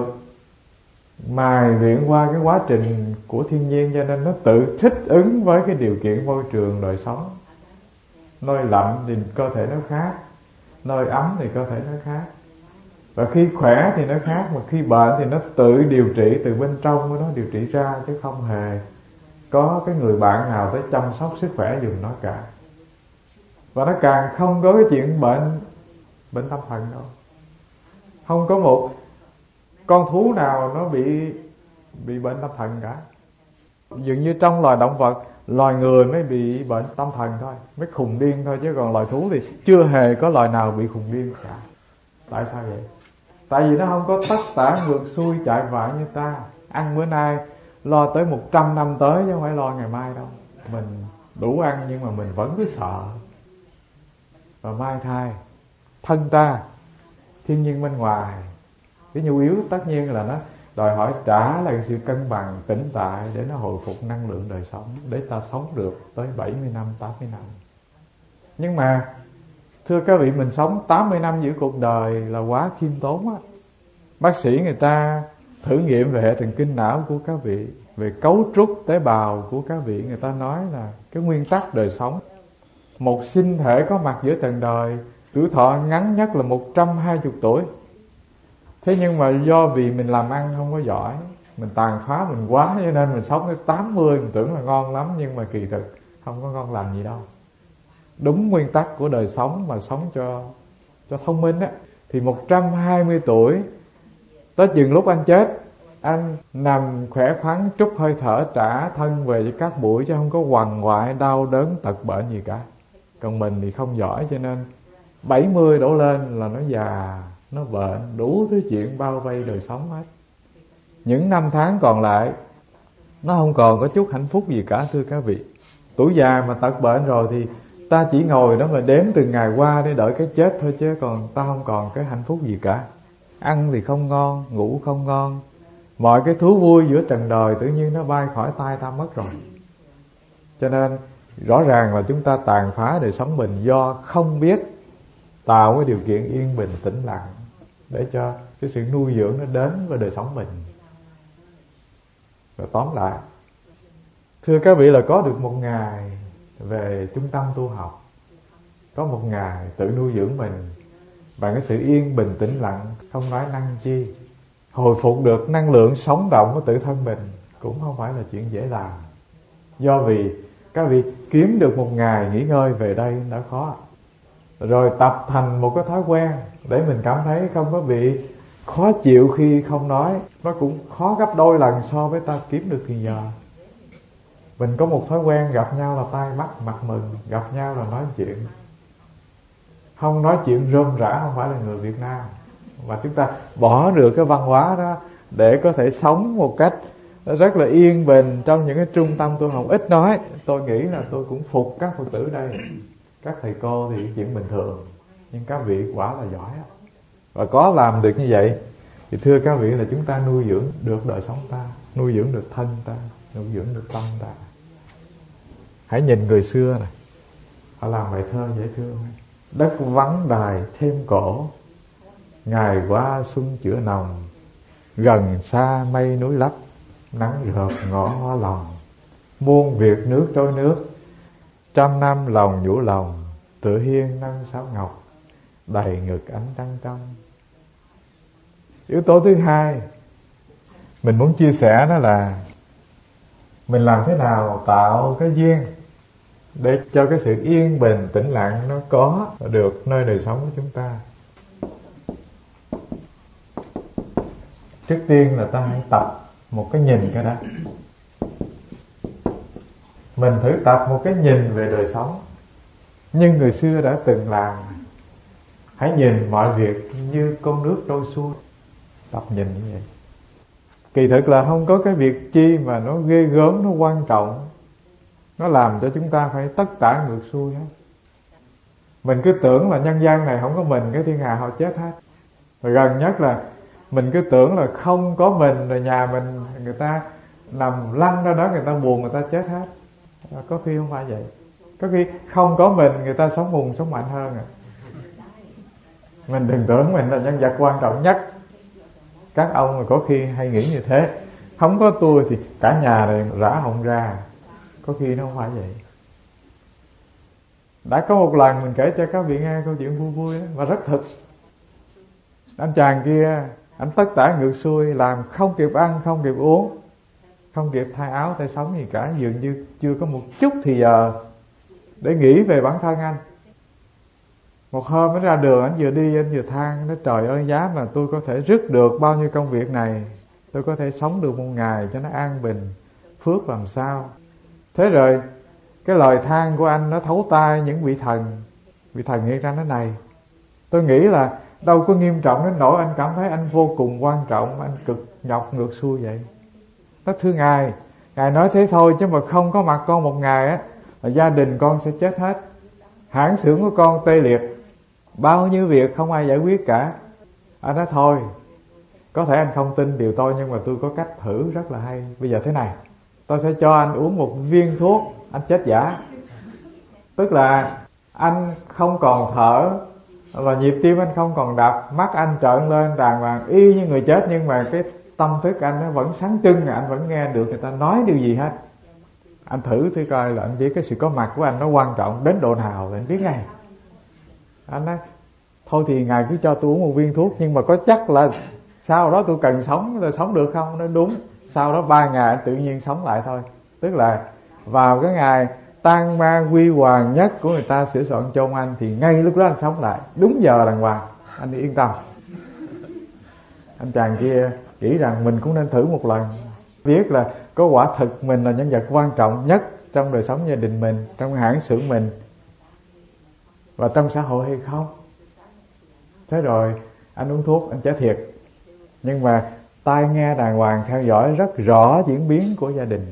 mài luyện qua cái quá trình của thiên nhiên, cho nên nó tự thích ứng với cái điều kiện môi trường đời sống. Nơi lạnh thì cơ thể nó khác, nơi ấm thì cơ thể nó khác. Và khi khỏe thì nó khác, mà khi bệnh thì nó tự điều trị từ bên trong của nó điều trị ra, chứ không hề có cái người bạn nào tới chăm sóc sức khỏe giùm nó cả. Và nó càng không có cái chuyện bệnh bệnh tâm thần đâu. Không có một con thú nào nó bị bị bệnh tâm thần cả. Dường như trong loài động vật, loài người mới bị bệnh tâm thần thôi, mới khùng điên thôi, chứ còn loài thú thì chưa hề có loài nào bị khùng điên cả. Tại sao vậy? Tại vì nó không có tất tả ngược xuôi chạy vại như ta. Ăn bữa nay lo tới một trăm năm tới, chứ không phải lo ngày mai đâu. Mình đủ ăn nhưng mà mình vẫn cứ sợ. Và mai thai thân ta, thiên nhiên bên ngoài, cái nhu yếu tất nhiên là nó đòi hỏi trả lại sự cân bằng tĩnh tại để nó hồi phục năng lượng đời sống, để ta sống được tới bảy mươi năm, tám mươi năm. Nhưng mà thưa các vị, mình sống tám mươi năm giữa cuộc đời là quá khiêm tốn á. Bác sĩ người ta thử nghiệm về hệ thần kinh não của các vị, về cấu trúc tế bào của các vị, người ta nói là cái nguyên tắc đời sống, một sinh thể có mặt giữa trần đời tuổi thọ ngắn nhất là một trăm hai mươi tuổi. Thế nhưng mà do vì mình làm ăn không có giỏi, mình tàn phá mình quá, cho nên mình sống tới tám mươi, mình tưởng là ngon lắm, nhưng mà kỳ thực không có ngon lành gì đâu. Đúng nguyên tắc của đời sống mà sống cho cho thông minh á, thì một trăm hai mươi tuổi tới chừng lúc anh chết, anh nằm khỏe khoắn, trút hơi thở, trả thân về cho các bụi, chứ không có quằn quại đau đớn tật bệnh gì cả. Còn mình thì không giỏi, cho nên bảy mươi đổ lên là nó già, nó bệnh, đủ thứ chuyện bao vây đời sống hết. Những năm tháng còn lại nó không còn có chút hạnh phúc gì cả, thưa các vị. Tuổi già mà tật bệnh rồi thì ta chỉ ngồi đó mà đếm từng ngày qua để đợi cái chết thôi, chứ còn ta không còn cái hạnh phúc gì cả. Ăn thì không ngon, ngủ không ngon, mọi cái thú vui giữa trần đời tự nhiên nó bay khỏi tay ta mất rồi. Cho nên rõ ràng là chúng ta tàn phá đời sống mình do không biết tạo cái điều kiện yên bình tĩnh lặng để cho cái sự nuôi dưỡng nó đến với đời sống mình. Rồi tóm lại, thưa các vị, là có được một ngày về trung tâm tu học, có một ngày tự nuôi dưỡng mình bằng cái sự yên bình tĩnh lặng, không nói năng chi, hồi phục được năng lượng sống động của tự thân mình cũng không phải là chuyện dễ làm. Do vì các vị kiếm được một ngày nghỉ ngơi về đây đã khó, rồi tập thành một cái thói quen để mình cảm thấy không có bị khó chịu khi không nói, nó cũng khó gấp đôi lần so với ta kiếm được thì giờ. Mình có một thói quen gặp nhau là tai mắt mặt mừng, gặp nhau là nói chuyện. Không nói chuyện rôm rã không phải là người Việt Nam. Và chúng ta bỏ được cái văn hóa đó để có thể sống một cách rất là yên bình trong những cái trung tâm tu học ít nói. Tôi nghĩ là tôi cũng phục các Phật tử đây. Các thầy cô thì chuyện bình thường, nhưng các vị quả là giỏi. Và có làm được như vậy thì thưa các vị là chúng ta nuôi dưỡng được đời sống ta, nuôi dưỡng được thân ta, nuôi dưỡng được tâm ta. Hãy nhìn người xưa này, họ làm bài thơ dễ thương. Đất vắng đài thêm cổ, ngày qua xuân chữa nồng, gần xa mây núi lấp, nắng gợp ngõ hoa lòng. Muôn việc nước trôi nước, trăm năm lòng nhũ lòng, tựa hiên nâng sáo ngọc, đầy ngực ánh trăng trong. Yếu tố thứ hai mình muốn chia sẻ đó là mình làm thế nào tạo cái duyên để cho cái sự yên bình tĩnh lặng nó có được nơi đời sống của chúng ta. Trước tiên là ta hãy tập một cái nhìn cái đó. Mình thử tập một cái nhìn về đời sống như người xưa đã từng làm. Hãy nhìn mọi việc như con nước trôi xuôi. Tập nhìn như vậy. Kỳ thực là không có cái việc chi mà nó ghê gớm, nó quan trọng, nó làm cho chúng ta phải tất tả ngược xuôi hết. Mình cứ tưởng là nhân gian này không có mình, cái thiên hà họ chết hết. Rồi gần nhất là mình cứ tưởng là không có mình, rồi nhà mình người ta nằm lăn ra đó, người ta buồn, người ta chết hết. Có khi không phải vậy. Có khi không có mình, người ta sống hùng, sống mạnh hơn à. Mình đừng tưởng mình là nhân vật quan trọng nhất. Các ông có khi hay nghĩ như thế. Không có tôi thì cả nhà này rã họng ra. Có khi nó không phải vậy. Đã có một lần mình kể cho các vị nghe câu chuyện vui vui đó, và rất thực. Anh chàng kia, anh tất tả ngược xuôi, làm không kịp ăn, không kịp uống, không kịp thay áo, thay sống gì cả. Dường như chưa có một chút thì giờ để nghĩ về bản thân anh. Một hôm anh ra đường, anh vừa đi, anh vừa than, nói trời ơi, giá mà tôi có thể rứt được bao nhiêu công việc này, tôi có thể sống được một ngày cho nó an bình, phước làm sao. Thế rồi cái lời than của anh nó thấu tai những vị thần. Vị thần nghĩ ra nói này, tôi nghĩ là đâu có nghiêm trọng đến nỗi anh cảm thấy anh vô cùng quan trọng, anh cực nhọc ngược xuôi vậy. Nó thưa Ngài, Ngài nói thế thôi, chứ mà không có mặt con một ngày á, là gia đình con sẽ chết hết, hãng xưởng của con tê liệt, bao nhiêu việc không ai giải quyết cả. Anh nói thôi, có thể anh không tin điều tôi, nhưng mà tôi có cách thử rất là hay. Bây giờ thế này, tôi sẽ cho anh uống một viên thuốc, anh chết giả. Tức là anh không còn thở, và nhịp tim anh không còn đập, mắt anh trợn lên đàng hoàng y như người chết, nhưng mà cái tâm thức anh nó vẫn sáng trưng, anh vẫn nghe được người ta nói điều gì hết. Anh thử thử coi là anh biết cái sự có mặt của anh nó quan trọng đến độ nào là anh biết ngay. Anh nói thôi thì Ngài cứ cho tôi uống một viên thuốc, nhưng mà có chắc là sau đó tôi cần sống là sống được không? Nó đúng, sau đó ba ngày anh tự nhiên sống lại thôi. Tức là vào cái ngày tang ma quy hoàng nhất của người ta sửa soạn chôn anh, thì ngay lúc đó anh sống lại đúng giờ đàng hoàng. Anh yên tâm. Anh chàng kia nghĩ rằng mình cũng nên thử một lần, biết là có quả thực mình là nhân vật quan trọng nhất trong đời sống gia đình mình, trong hãng xưởng mình và trong xã hội hay không. Thế rồi anh uống thuốc, anh chết thiệt, nhưng mà tai nghe đàng hoàng, theo dõi rất rõ diễn biến của gia đình.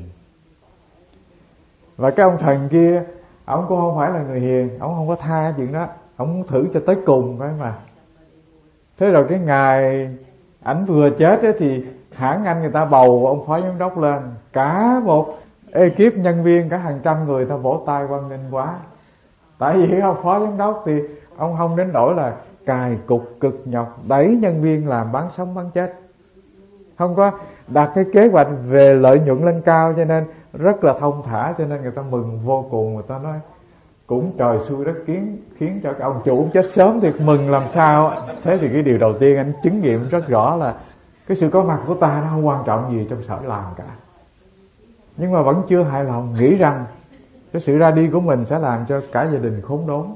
Và cái ông thần kia, ông cũng không phải là người hiền, ông không có tha chuyện đó, ông thử cho tới cùng phải mà. Thế rồi cái ngày ảnh vừa chết ấy, thì hãng anh người ta bầu ông phó giám đốc lên, cả một ekip nhân viên, cả hàng trăm người ta vỗ tay hoan nghênh quá. Tại vì ông phó giám đốc thì ông không đến nỗi là cài cục cực nhọc đẩy nhân viên làm bán sống bán chết, không có đặt cái kế hoạch về lợi nhuận lên cao, cho nên rất là thông thả, cho nên người ta mừng vô cùng. Người ta nói cũng trời xui đất khiến, khiến cho cái ông chủ chết sớm thì mừng làm sao. Thế thì cái điều đầu tiên anh chứng nghiệm rất rõ là cái sự có mặt của ta nó không quan trọng gì trong sở làm cả. Nhưng mà vẫn chưa hài lòng, nghĩ rằng cái sự ra đi của mình sẽ làm cho cả gia đình khốn đốn.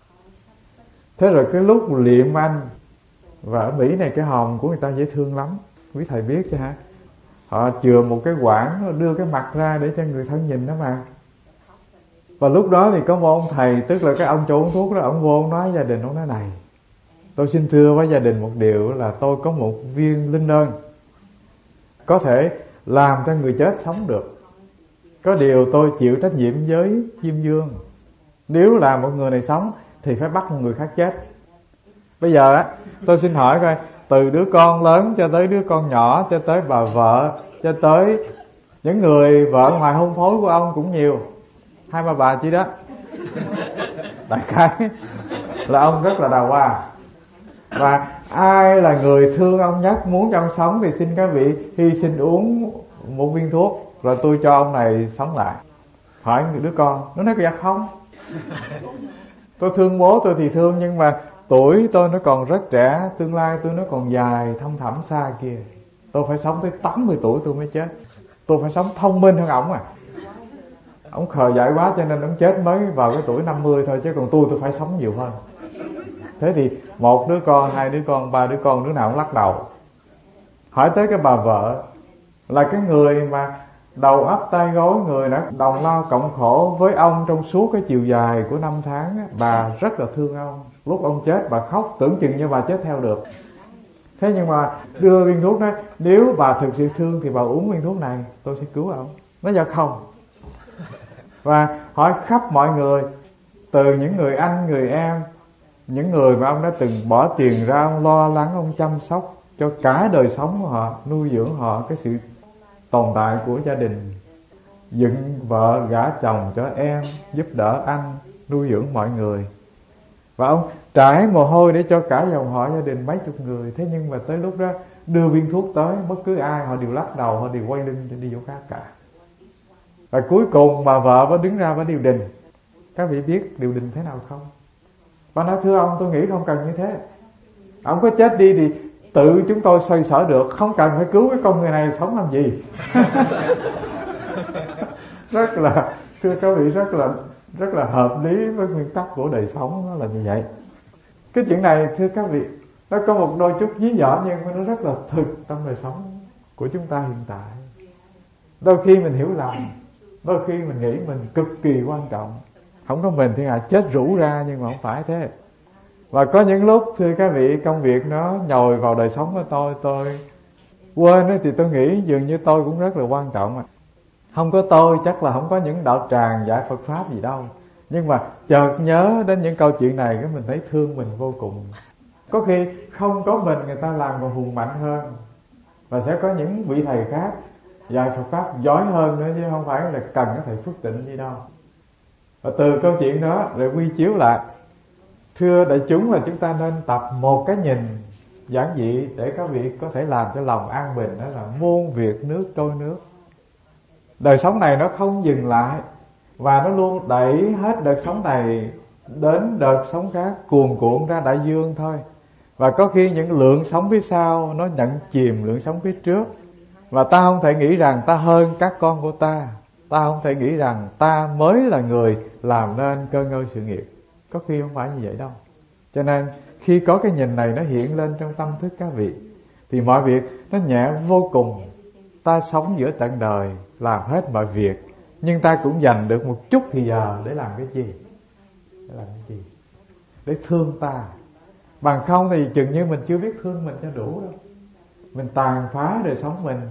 Thế rồi cái lúc liệm anh, và ở Mỹ này cái hòm của người ta dễ thương lắm, quý thầy biết chứ hả, họ chừa một cái quảng đưa cái mặt ra để cho người thân nhìn đó mà. Và lúc đó thì có một ông thầy, tức là cái ông chủ uống thuốc đó, ông vô ông nói gia đình, ông nói này, tôi xin thưa với gia đình một điều là tôi có một viên linh đơn có thể làm cho người chết sống được. Có điều tôi chịu trách nhiệm với Diêm Dương, nếu là một người này sống thì phải bắt một người khác chết. Bây giờ á, tôi xin hỏi coi, từ đứa con lớn cho tới đứa con nhỏ, cho tới bà vợ, cho tới những người vợ ngoài hôn phối của ông cũng nhiều, hai ba bà chỉ đó. Đại khái là ông rất là đào hoa. Và ai là người thương ông nhất, muốn cho ông sống, thì xin các vị hy sinh uống một viên thuốc, rồi tôi cho ông này sống lại. Hỏi đứa con, nó nói dạ không, tôi thương bố tôi thì thương, nhưng mà tuổi tôi nó còn rất trẻ, tương lai tôi nó còn dài thăm thẳm xa kia, tôi phải sống tới tám mươi tuổi tôi mới chết. Tôi phải sống thông minh hơn ổng à. Ổng khờ dại quá cho nên ổng chết mới vào cái tuổi năm mươi thôi, chứ còn tôi tôi phải sống nhiều hơn. Thế thì một đứa con, hai đứa con, ba đứa con, đứa nào cũng lắc đầu. Hỏi tới cái bà vợ, là cái người mà đầu ấp tay gối, người đã đồng lao cộng khổ với ông trong suốt cái chiều dài của năm tháng á. Bà rất là thương ông. Lúc ông chết bà khóc, tưởng chừng như bà chết theo được. Thế nhưng mà đưa viên thuốc đó, nếu bà thực sự thương thì bà uống viên thuốc này, tôi sẽ cứu ông. Nói dạ không. Và hỏi khắp mọi người, từ những người anh, người em, những người mà ông đã từng bỏ tiền ra, ông lo lắng, ông chăm sóc cho cả đời sống của họ, nuôi dưỡng họ, cái sự tồn tại của gia đình, dựng vợ gả chồng cho em, giúp đỡ anh, nuôi dưỡng mọi người. Và ông trải mồ hôi để cho cả dòng họ gia đình mấy chục người. Thế nhưng mà tới lúc đó đưa viên thuốc tới, bất cứ ai họ đều lắc đầu, họ đều quay lưng cho đi chỗ khác cả. Và cuối cùng bà vợ bà đứng ra bà điều đình. Các vị biết điều đình thế nào không? Bà nói thưa ông, tôi nghĩ không cần như thế. Ông có chết đi thì tự chúng tôi xoay sở được, không cần phải cứu cái con người này sống làm gì. Rất là, thưa các vị, rất là rất là hợp lý với nguyên tắc của đời sống, nó là như vậy. Cái chuyện này thưa các vị, nó có một đôi chút dí nhỏ nhưng mà nó rất là thực trong đời sống của chúng ta hiện tại. Đôi khi mình hiểu lầm, đôi khi mình nghĩ mình cực kỳ quan trọng. Không có mình thì à chết rũ ra, nhưng mà không phải thế. Và có những lúc thưa các vị, công việc nó nhồi vào đời sống của tôi, tôi quên ấy, thì tôi nghĩ dường như tôi cũng rất là quan trọng. Không có tôi chắc là không có những đạo tràng dạy Phật Pháp gì đâu. Nhưng mà chợt nhớ đến những câu chuyện này, cái mình thấy thương mình vô cùng. Có khi không có mình người ta làm còn hùng mạnh hơn. Và sẽ có những vị thầy khác dạy Phật Pháp giỏi hơn nữa, chứ không phải là cần cái thầy Phước Tịnh gì đâu. Và từ câu chuyện đó rồi quy chiếu lại, thưa đại chúng, là chúng ta nên tập một cái nhìn giản dị để các vị có thể làm cho lòng an bình. Đó là muôn việc nước trôi nước. Đời sống này nó không dừng lại, và nó luôn đẩy hết đợt sống này đến đợt sống khác, cuồn cuộn ra đại dương thôi. Và có khi những lượng sống phía sau nó nhận chìm lượng sống phía trước. Và ta không thể nghĩ rằng ta hơn các con của ta. Ta không thể nghĩ rằng ta mới là người làm nên cơ ngơi sự nghiệp. Có khi không phải như vậy đâu. Cho nên khi có cái nhìn này nó hiện lên trong tâm thức các vị, thì mọi việc nó nhẹ vô cùng. Ta sống giữa trọn đời, làm hết mọi việc, nhưng ta cũng dành được một chút thì giờ để làm cái gì? Để làm cái gì? Để thương ta. Bằng không thì chừng như mình chưa biết thương mình cho đủ đâu. Mình tàn phá đời sống mình.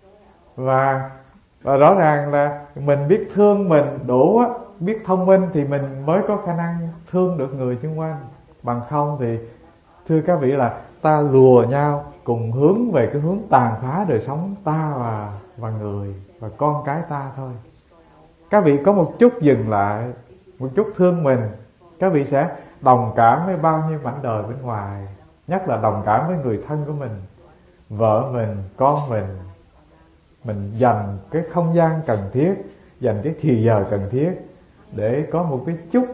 Và, và rõ ràng là mình biết thương mình đủ á, biết thông minh thì mình mới có khả năng thương được người xung quanh. Bằng không thì thưa các vị là ta lùa nhau cùng hướng về cái hướng tàn phá đời sống ta và, và người và con cái ta thôi. Các vị có một chút dừng lại, một chút thương mình, các vị sẽ đồng cảm với bao nhiêu mảnh đời bên ngoài. Nhất là đồng cảm với người thân của mình, vợ mình, con mình. Mình dành cái không gian cần thiết, dành cái thì giờ cần thiết để có một cái chút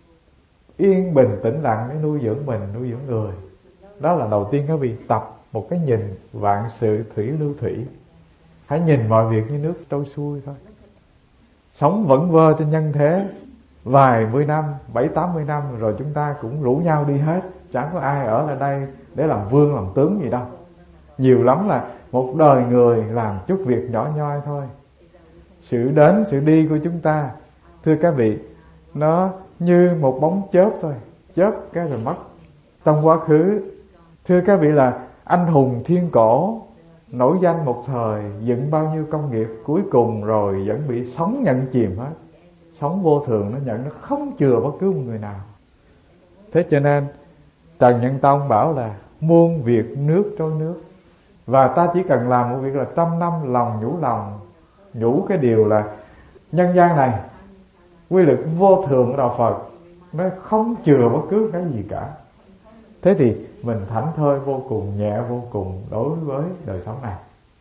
yên bình tĩnh lặng để nuôi dưỡng mình, nuôi dưỡng người. Đó là đầu tiên các vị tập một cái nhìn vạn sự thủy lưu thủy. Hãy nhìn mọi việc như nước trôi xuôi thôi. Sống vẩn vơ trên nhân thế vài mươi năm, bảy tám mươi năm rồi chúng ta cũng rủ nhau đi hết. Chẳng có ai ở lại đây để làm vương làm tướng gì đâu. Nhiều lắm là một đời người làm chút việc nhỏ nhoi thôi. Sự đến sự đi của chúng ta, thưa các vị, nó như một bóng chớp thôi. Chớp cái rồi mất. Trong quá khứ, thưa các vị là anh hùng thiên cổ, nổi danh một thời, dựng bao nhiêu công nghiệp, cuối cùng rồi vẫn bị sóng nhận chìm hết. Sóng vô thường nó nhận, nó không chừa bất cứ một người nào. Thế cho nên Trần Nhân Tông bảo là muôn việc nước trôi nước. Và ta chỉ cần làm một việc là trăm năm lòng nhủ lòng. Nhủ cái điều là nhân gian này quy luật vô thường của đạo Phật, nó không chừa bất cứ cái gì cả. Thế thì mình thảnh thơi vô cùng, nhẹ vô cùng đối với đời sống này.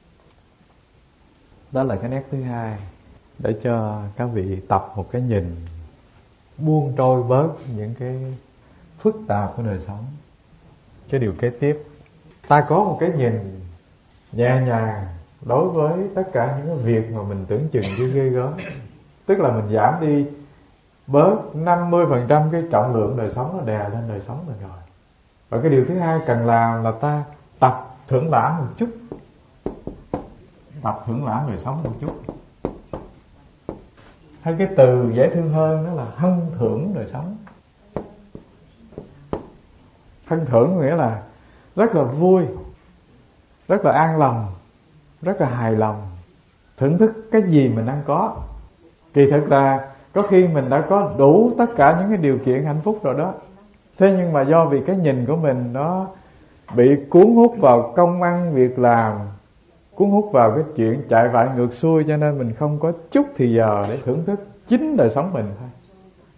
Đó là cái nét thứ hai, để cho các vị tập một cái nhìn buông trôi bớt những cái phức tạp của đời sống. Cái điều kế tiếp, ta có một cái nhìn nhẹ nhàng đối với tất cả những cái việc mà mình tưởng chừng như ghê gớm. Tức là mình giảm đi bớt năm mươi phần trăm cái trọng lượng đời sống nó đè lên đời sống mình rồi. Và cái điều thứ hai cần làm là ta tập thưởng lãm một chút. Tập thưởng lãm đời sống một chút. Hay cái từ dễ thương hơn đó là hân thưởng đời sống. Hân thưởng nghĩa là rất là vui, rất là an lòng, rất là hài lòng, thưởng thức cái gì mình đang có. Kỳ thực là có khi mình đã có đủ tất cả những cái điều kiện hạnh phúc rồi đó. Thế nhưng mà do vì cái nhìn của mình nó bị cuốn hút vào công ăn việc làm, cuốn hút vào cái chuyện chạy vại ngược xuôi, cho nên mình không có chút thì giờ để thưởng thức chính đời sống mình thôi.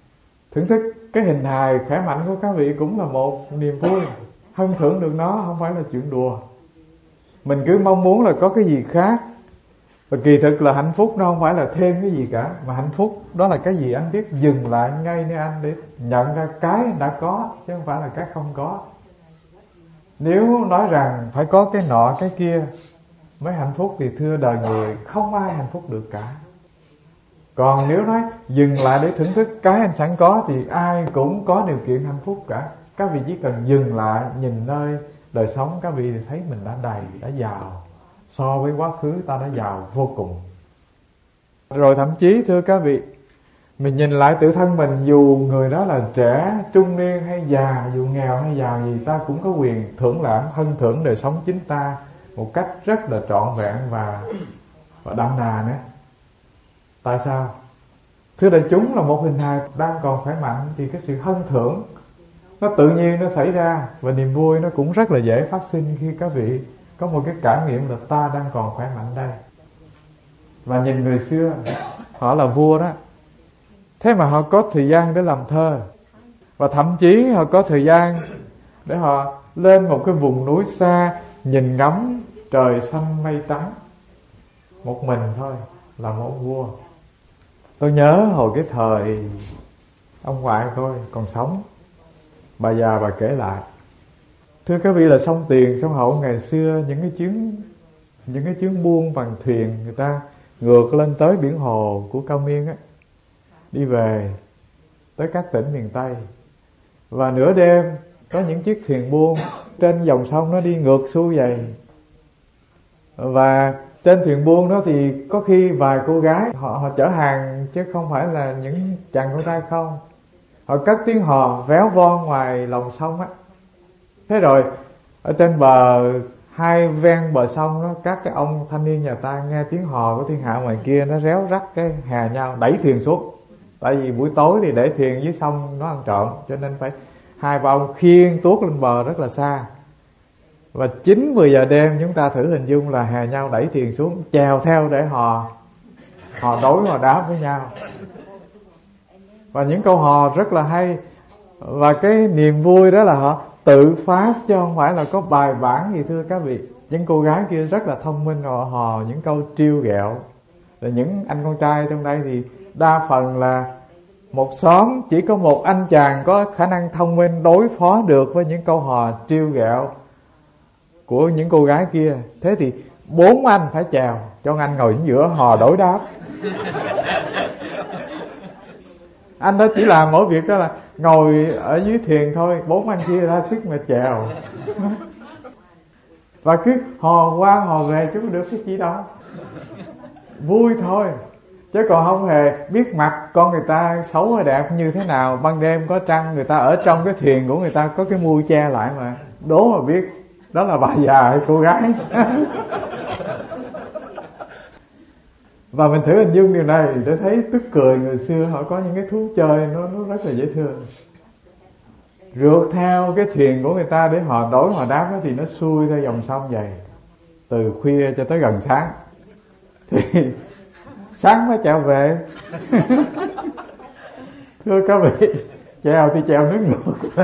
Thưởng thức cái hình hài khỏe mạnh của các vị cũng là một niềm vui. Hân thưởng được nó không phải là chuyện đùa. Mình cứ mong muốn là có cái gì khác. Và kỳ thực là hạnh phúc nó không phải là thêm cái gì cả, mà hạnh phúc đó là cái gì anh biết dừng lại ngay nơi anh để nhận ra cái đã có, chứ không phải là cái không có. Nếu nói rằng phải có cái nọ cái kia mới hạnh phúc thì thưa đời người, không ai hạnh phúc được cả. Còn nếu nói dừng lại để thưởng thức cái anh sẵn có thì ai cũng có điều kiện hạnh phúc cả. Các vị chỉ cần dừng lại nhìn nơi đời sống các vị thì thấy mình đã đầy, đã giàu. So với quá khứ ta đã giàu vô cùng. Rồi thậm chí thưa các vị, mình nhìn lại tự thân mình, dù người đó là trẻ, trung niên hay già, dù nghèo hay giàu gì, ta cũng có quyền thưởng lãm, hân thưởng đời sống chính ta một cách rất là trọn vẹn và, và đậm đà nữa. Tại sao? Thưa đại chúng, là một hình hài đang còn khỏe mạnh thì cái sự hân thưởng nó tự nhiên nó xảy ra, và niềm vui nó cũng rất là dễ phát sinh khi các vị có một cái cảm nghiệm là ta đang còn khỏe mạnh đây. Và nhìn người xưa, họ là vua đó, thế mà họ có thời gian để làm thơ, và thậm chí họ có thời gian để họ lên một cái vùng núi xa, nhìn ngắm trời xanh mây trắng, một mình thôi, là một vua. Tôi nhớ hồi cái thời ông ngoại tôi còn sống, bà già bà kể lại. Thưa các vị, là sông Tiền, sông Hậu ngày xưa, những cái chuyến những cái chuyến buôn bằng thuyền, người ta ngược lên tới biển hồ của Cao Miên á, đi về tới các tỉnh miền Tây. Và nửa đêm có những chiếc thuyền buôn trên dòng sông nó đi ngược xuôi vậy. Và trên thuyền buôn đó thì có khi vài cô gái họ, họ chở hàng, chứ không phải là những chàng con trai không. Họ cất tiếng hò véo von ngoài lòng sông á. Thế rồi ở trên bờ, hai ven bờ sông đó, các cái ông thanh niên nhà ta nghe tiếng hò của thiên hạ ngoài kia, nó réo rắt cái hè nhau đẩy thuyền xuống. Tại vì buổi tối thì để thuyền dưới sông nó ăn trộm, cho nên phải hai ba ông khiêng tuốt lên bờ rất là xa. Và chín mười giờ đêm, chúng ta thử hình dung là hè nhau đẩy thuyền xuống, chèo theo để hò hò đối hò đáp với nhau. Và những câu hò rất là hay. Và cái niềm vui đó là họ tự phát, chứ không phải là có bài bản gì. Thưa các vị, những cô gái kia rất là thông minh, họ hò những câu trêu ghẹo. Rồi những anh con trai trong đây thì đa phần là một xóm chỉ có một anh chàng có khả năng thông minh đối phó được với những câu hò trêu ghẹo của những cô gái kia. Thế thì bốn anh phải chèo, cho anh ngồi ở giữa hò đối đáp. Anh đó chỉ làm mỗi việc đó là ngồi ở dưới thuyền thôi, bốn anh kia ra sức mà chèo. Và cứ hò qua hò về chứ có được cái gì đâu. Vui thôi, chứ còn không hề biết mặt con người ta xấu hay đẹp như thế nào. Ban đêm có trăng, người ta ở trong cái thuyền của người ta có cái mui che lại mà đố mà biết đó là bà già hay cô gái. Và mình thử hình dung điều này để thấy tức cười. Người xưa họ có những cái thú chơi nó, nó rất là dễ thương. Rượt theo cái thuyền của người ta để họ đối họ đáp đó, thì nó xuôi theo dòng sông vậy, từ khuya cho tới gần sáng. Thì sáng mới chèo về. Thưa các vị, chèo thì chèo nước ngược.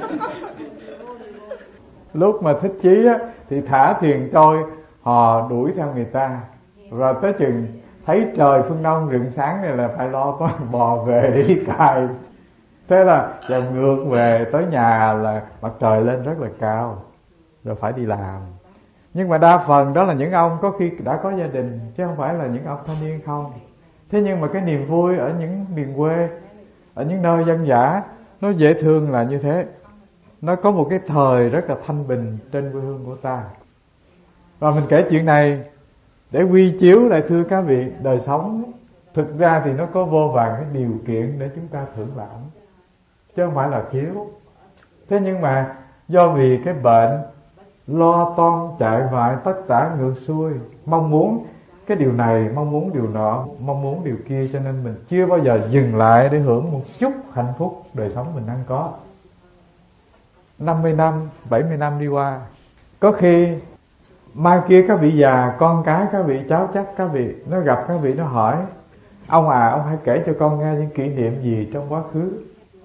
Lúc mà thích chí á, thì thả thuyền trôi, hò đuổi theo người ta. Và tới chừng thấy trời phương Đông rạng sáng này là phải lo có bò về để đi cài. Thế là chèo ngược về tới nhà là mặt trời lên rất là cao, rồi phải đi làm. Nhưng mà đa phần đó là những ông có khi đã có gia đình, chứ không phải là những ông thanh niên không. Thế nhưng mà cái niềm vui ở những miền quê, ở những nơi dân dã, nó dễ thương là như thế. Nó có một cái thời rất là thanh bình trên quê hương của ta. Và mình kể chuyện này để quy chiếu lại, thưa các vị, đời sống thực ra thì nó có vô vàn cái điều kiện để chúng ta thưởng lãm, chứ không phải là thiếu. Thế nhưng mà do vì cái bệnh lo toan chạy vại tất tả ngược xuôi, mong muốn cái điều này, mong muốn điều nọ, mong muốn điều kia, cho nên mình chưa bao giờ dừng lại để hưởng một chút hạnh phúc đời sống mình đang có. Năm mươi năm, bảy mươi năm đi qua, có khi mai kia các vị già, con cái các vị, cháu chắc các vị, nó gặp các vị, nó hỏi: ông à, ông hãy kể cho con nghe những kỷ niệm gì trong quá khứ.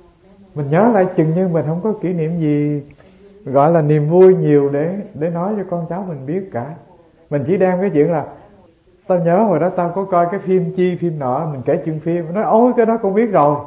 Mình nhớ lại chừng như mình không có kỷ niệm gì gọi là niềm vui nhiều để để nói cho con cháu mình biết cả. Mình chỉ đem cái chuyện là tao nhớ hồi đó tao có coi cái phim chi phim nọ, mình kể chuyện phim, nói ôi cái đó con biết rồi.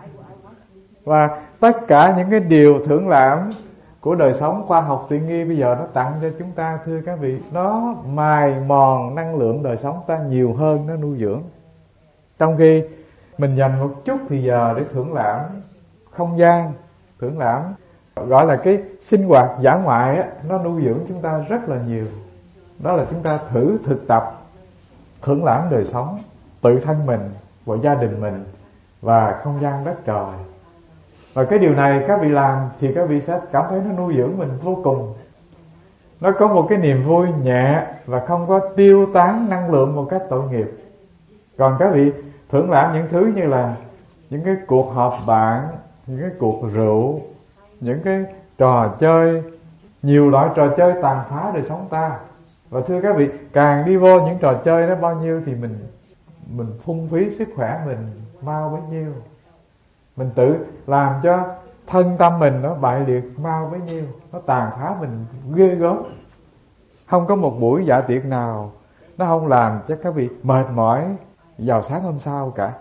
Và tất cả những cái điều thưởng lãm của đời sống khoa học tiện nghi bây giờ nó tặng cho chúng ta, thưa các vị, nó mài mòn năng lượng đời sống ta nhiều hơn nó nuôi dưỡng. Trong khi mình dành một chút thì giờ để thưởng lãm không gian, thưởng lãm gọi là cái sinh hoạt dã ngoại á, nó nuôi dưỡng chúng ta rất là nhiều. Đó là chúng ta thử thực tập thưởng lãm đời sống, tự thân mình và gia đình mình và không gian đất trời. Và cái điều này các vị làm thì các vị sẽ cảm thấy nó nuôi dưỡng mình vô cùng. Nó có một cái niềm vui nhẹ và không có tiêu tán năng lượng một cách tội nghiệp. Còn các vị thưởng lãm những thứ như là những cái cuộc họp bạn, những cái cuộc rượu, những cái trò chơi, nhiều loại trò chơi tàn phá đời sống ta. Và thưa các vị, càng đi vô những trò chơi đó bao nhiêu thì mình mình phung phí sức khỏe mình mau bấy nhiêu. Mình tự làm cho thân tâm mình nó bại liệt mau bấy nhiêu, nó tàn phá mình ghê gớm. Không có một buổi dạ tiệc nào nó không làm cho các vị mệt mỏi vào sáng hôm sau cả.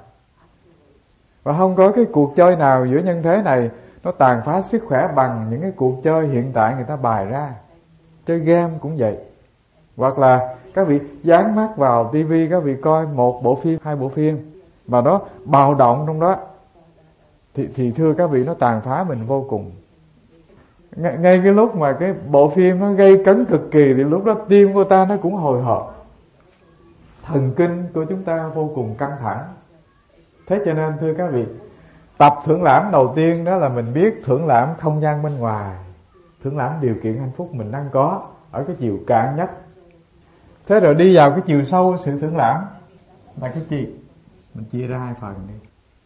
Và không có cái cuộc chơi nào giữa nhân thế này nó tàn phá sức khỏe bằng những cái cuộc chơi hiện tại người ta bày ra. Chơi game cũng vậy. Hoặc là các vị dán mắt vào tivi, các vị coi một bộ phim, hai bộ phim mà nó bạo động trong đó, thì, thì thưa các vị, nó tàn phá mình vô cùng. Ngay, ngay cái lúc mà cái bộ phim nó gây cấn cực kỳ thì lúc đó tim của ta nó cũng hồi hộp, thần kinh của chúng ta vô cùng căng thẳng. Thế cho nên thưa các vị, tập thưởng lãm đầu tiên đó là mình biết thưởng lãm không gian bên ngoài, thưởng lãm điều kiện hạnh phúc mình đang có ở cái chiều cạn nhất. Thế rồi đi vào cái chiều sâu sự thưởng lãm là cái gì? Mình chia ra hai phần đi.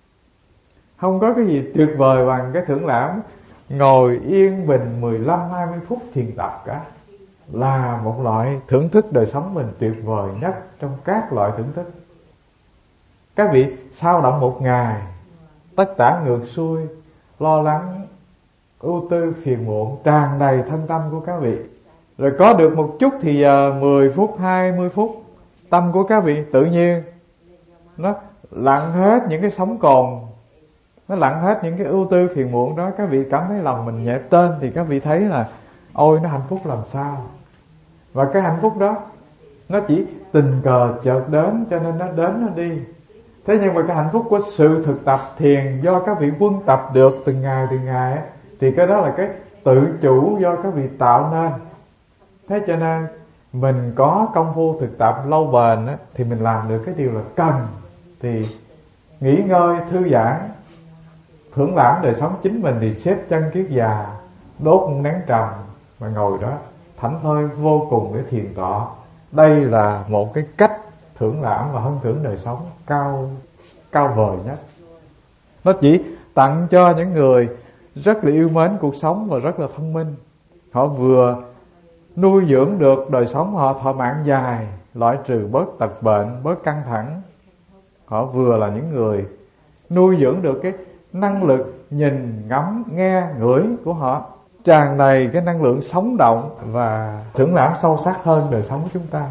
Không có cái gì tuyệt vời bằng cái thưởng lãm ngồi yên bình mười lăm đến hai mươi phút thiền tập cả. Là một loại thưởng thức đời sống mình tuyệt vời nhất trong các loại thưởng thức. Các vị sao động một ngày, tất tả ngược xuôi, lo lắng, ưu tư, phiền muộn tràn đầy thân tâm của các vị. Rồi có được một chút thì giờ mười phút, hai mươi phút, tâm của các vị tự nhiên nó lặng hết những cái sóng cồn, nó lặng hết những cái ưu tư phiền muộn đó. Các vị cảm thấy lòng mình nhẹ tên thì các vị thấy là ôi nó hạnh phúc làm sao. Và cái hạnh phúc đó nó chỉ tình cờ chợt đến, cho nên nó đến nó đi. Thế nhưng mà cái hạnh phúc của sự thực tập thiền do các vị quân tập được từng ngày từng ngày ấy, thì cái đó là cái tự chủ do các vị tạo nên. Thế cho nên mình có công phu thực tập lâu bền á, thì mình làm được cái điều là cần thì nghỉ ngơi thư giãn, thưởng lãm đời sống chính mình thì xếp chân kiết già, đốt một nén trầm và ngồi đó thảnh thơi vô cùng để thiền tọa. Đây là một cái cách thưởng lãm và hân thưởng đời sống cao cao vời nhất. Nó chỉ tặng cho những người rất là yêu mến cuộc sống và rất là thông minh. Họ vừa nuôi dưỡng được đời sống họ thọ mạng dài, loại trừ bớt tật bệnh, bớt căng thẳng. Họ vừa là những người nuôi dưỡng được cái năng lực nhìn, ngắm, nghe, ngửi của họ tràn đầy cái năng lượng sống động và thưởng lãm sâu sắc hơn đời sống của chúng ta.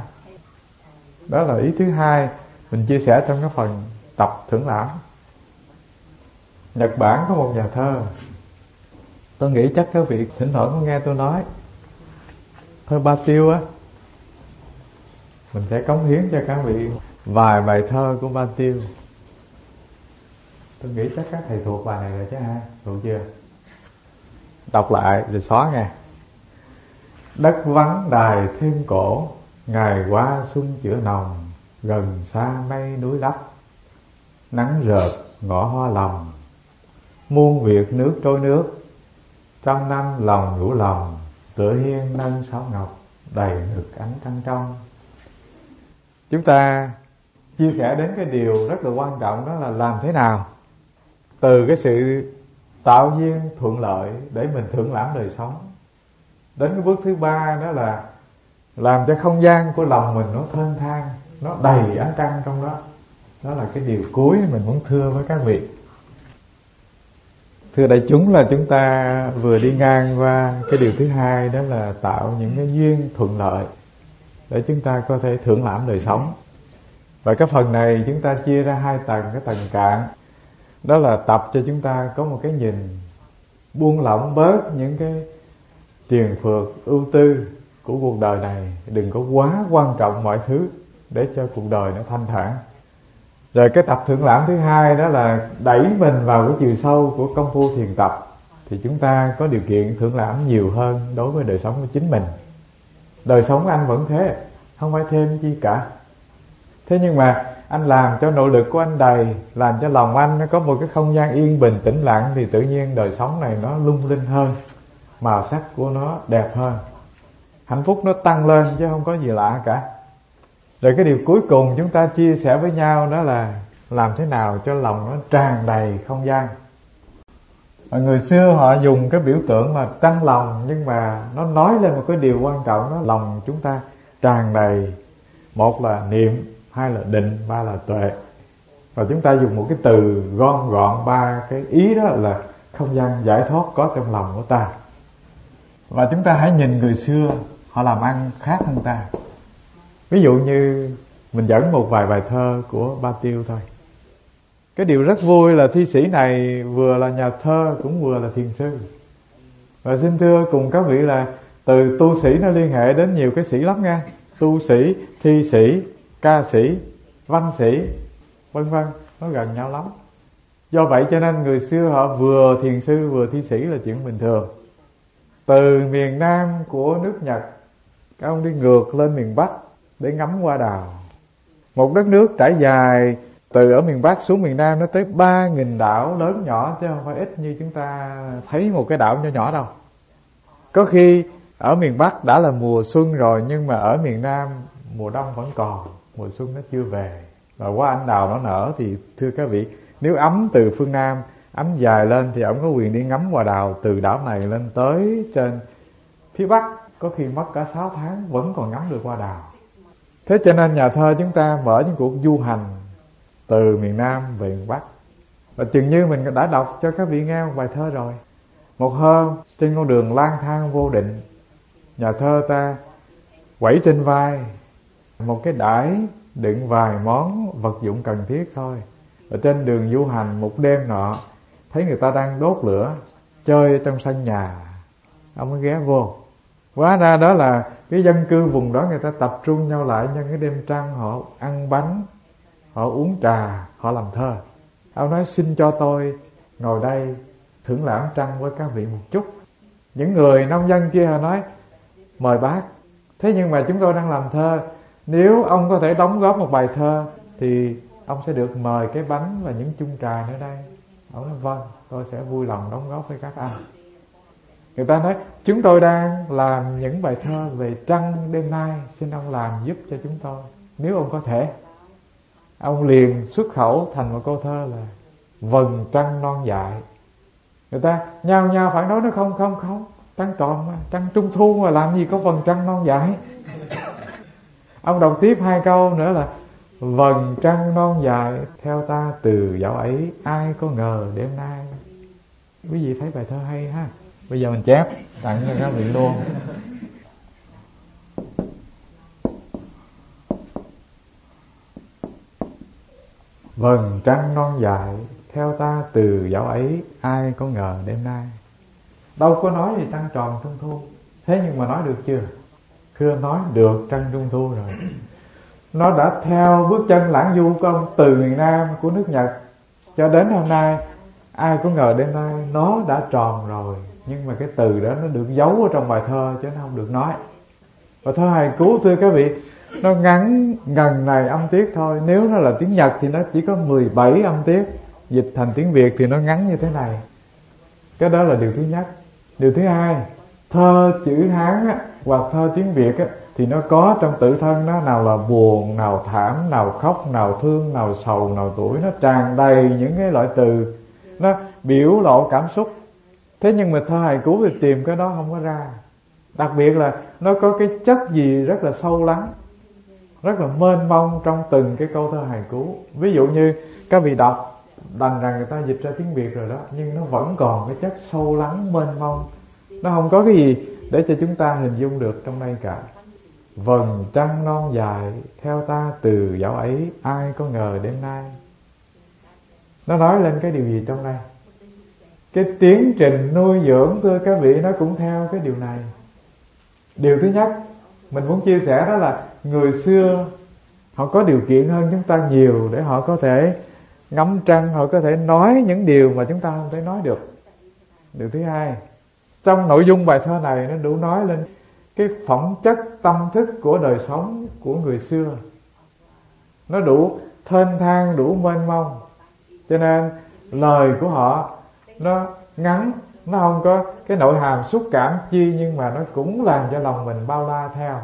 Đó là ý thứ hai mình chia sẻ trong cái phần tập thưởng lãm. Nhật Bản có một nhà thơ, tôi nghĩ chắc các vị thỉnh thoảng có nghe tôi nói thơ Ba Tiêu á. Mình sẽ cống hiến cho các vị vài bài thơ của Ba Tiêu. Tôi nghĩ chắc các thầy thuộc bài này rồi chứ ha, thuộc chưa? Đọc lại rồi xóa nghe. Đất vắng đài thêm cổ, ngày qua xuân chữa nồng, gần xa mây núi lấp, nắng rợp ngõ hoa lòng, muôn việc nước trôi nước, trăm năm lòng đủ lòng, tựa hiên nâng sáo ngọc, đầy ngực ánh trăng trong. Chúng ta chia sẻ đến cái điều rất là quan trọng, đó là làm thế nào từ cái sự tạo duyên thuận lợi để mình thưởng lãm đời sống, đến cái bước thứ ba đó là làm cho không gian của lòng mình nó thênh thang, nó đầy ánh trăng trong đó. Đó là cái điều cuối mình muốn thưa với các vị. Thưa đại chúng, là chúng ta vừa đi ngang qua cái điều thứ hai, đó là tạo những cái duyên thuận lợi để chúng ta có thể thưởng lãm đời sống. Và cái phần này chúng ta chia ra hai tầng. Cái tầng cạn đó là tập cho chúng ta có một cái nhìn buông lỏng bớt những cái triền phượt ưu tư của cuộc đời này, đừng có quá quan trọng mọi thứ để cho cuộc đời nó thanh thản. Rồi cái tập thưởng lãm thứ hai đó là đẩy mình vào cái chiều sâu của công phu thiền tập, thì chúng ta có điều kiện thưởng lãm nhiều hơn đối với đời sống của chính mình. Đời sống anh vẫn thế, không phải thêm chi cả. Thế nhưng mà anh làm cho nỗ lực của anh đầy, làm cho lòng anh nó có một cái không gian yên bình tĩnh lặng, thì tự nhiên đời sống này nó lung linh hơn, màu sắc của nó đẹp hơn, hạnh phúc nó tăng lên chứ không có gì lạ cả. Rồi cái điều cuối cùng chúng ta chia sẻ với nhau đó là làm thế nào cho lòng nó tràn đầy không gian. Và người xưa họ dùng cái biểu tượng là trăng lòng, nhưng mà nó nói lên một cái điều quan trọng, đó lòng chúng ta tràn đầy. Một là niệm, hai là định, ba là tuệ. Và chúng ta dùng một cái từ gom gọn ba cái ý, đó là không gian giải thoát có trong lòng của ta. Và chúng ta hãy nhìn người xưa, họ làm ăn khác hơn ta. Ví dụ như mình dẫn một vài bài thơ của Ba Tiêu thôi. Cái điều rất vui là thi sĩ này vừa là nhà thơ cũng vừa là thiền sư. Và xin thưa cùng các vị là từ tu sĩ nó liên hệ đến nhiều cái sĩ lắm nha. Tu sĩ, thi sĩ, ca sĩ, văn sĩ, vân vân, nó gần nhau lắm. Do vậy cho nên người xưa họ vừa thiền sư vừa thi sĩ là chuyện bình thường. Từ miền Nam của nước Nhật, các ông đi ngược lên miền Bắc để ngắm hoa đào. Một đất nước trải dài từ ở miền Bắc xuống miền Nam nó tới ba nghìn đảo lớn nhỏ, chứ không phải ít như chúng ta thấy một cái đảo nhỏ nhỏ đâu. Có khi ở miền Bắc đã là mùa xuân rồi, nhưng mà ở miền Nam mùa đông vẫn còn, mùa xuân nó chưa về. Và hoa anh đào nó nở thì thưa các vị, nếu ấm từ phương Nam, ấm dài lên thì ông có quyền đi ngắm hoa đào từ đảo này lên tới trên phía Bắc. Có khi mất cả sáu tháng vẫn còn ngắm được hoa đào. Thế cho nên nhà thơ chúng ta mở những cuộc du hành từ miền Nam về miền Bắc. Và chừng như mình đã đọc cho các vị nghe một bài thơ rồi. Một hôm trên con đường lang thang vô định, nhà thơ ta quẩy trên vai một cái đải đựng vài món vật dụng cần thiết thôi. Ở trên đường du hành một đêm nọ, thấy người ta đang đốt lửa chơi trong sân nhà, ông mới ghé vô. Hóa ra đó là cái dân cư vùng đó người ta tập trung nhau lại nhân cái đêm trăng, họ ăn bánh, họ uống trà, họ làm thơ. Ông nói xin cho tôi ngồi đây thưởng lãm trăng với các vị một chút. Những người nông dân kia họ nói mời bác. Thế nhưng mà chúng tôi đang làm thơ, nếu ông có thể đóng góp một bài thơ thì ông sẽ được mời cái bánh và những chung trà nữa đây. Ông nói vâng, tôi sẽ vui lòng đóng góp với các anh. Người ta nói chúng tôi đang làm những bài thơ về trăng đêm nay, xin ông làm giúp cho chúng tôi. Nếu ông có thể. Ông liền xuất khẩu thành một câu thơ là vầng trăng non dại. Người ta nhao nhao phản đối, nó không không không, trăng tròn mà, trăng trung thu mà làm gì có vầng trăng non dại. Ông đọc tiếp hai câu nữa là vầng trăng non dài theo ta từ dạo ấy, ai có ngờ đêm nay. Quý vị thấy bài thơ hay ha. Bây giờ mình chép tặng cho các vị luôn. Vầng trăng non dài theo ta từ dạo ấy, ai có ngờ đêm nay. Đâu có nói gì trăng tròn trung thu. Thế nhưng mà nói được chưa? Thưa nói được trăng trung thu rồi. Nó đã theo bước chân lãng du của ông từ miền Nam của nước Nhật cho đến hôm nay. Ai có ngờ đêm nay nó đã tròn rồi. Nhưng mà cái từ đó nó được giấu ở trong bài thơ chứ nó không được nói. Và thơ hài cú thưa các vị, nó ngắn ngần này âm tiết thôi. Nếu nó là tiếng Nhật thì nó chỉ có mười bảy âm tiết, dịch thành tiếng Việt thì nó ngắn như thế này. Cái đó là điều thứ nhất. Điều thứ hai, thơ chữ Hán á, hoặc thơ tiếng Việt á, thì nó có trong tự thân nó nào là buồn, nào thảm, nào khóc, nào thương, nào sầu, nào tuổi. Nó tràn đầy những cái loại từ, nó biểu lộ cảm xúc. Thế nhưng mà thơ hài cú thì tìm cái đó không có ra. Đặc biệt là nó có cái chất gì rất là sâu lắng, rất là mênh mông trong từng cái câu thơ hài cú. Ví dụ như các vị đọc đành rằng người ta dịch ra tiếng Việt rồi đó, nhưng nó vẫn còn cái chất sâu lắng mênh mông. Nó không có cái gì để cho chúng ta hình dung được trong đây cả. Vầng trăng non dài theo ta từ dạo ấy, ai có ngờ đêm nay. Nó nói lên cái điều gì trong đây? Cái tiến trình nuôi dưỡng, thưa các vị, nó cũng theo cái điều này. Điều thứ nhất mình muốn chia sẻ đó là người xưa họ có điều kiện hơn chúng ta nhiều để họ có thể ngắm trăng, họ có thể nói những điều mà chúng ta không thể nói được. Điều thứ hai, trong nội dung bài thơ này nó đủ nói lên cái phẩm chất tâm thức của đời sống của người xưa. Nó đủ thênh thang, đủ mênh mông. Cho nên lời của họ nó ngắn, nó không có cái nội hàm xúc cảm chi, nhưng mà nó cũng làm cho lòng mình bao la theo.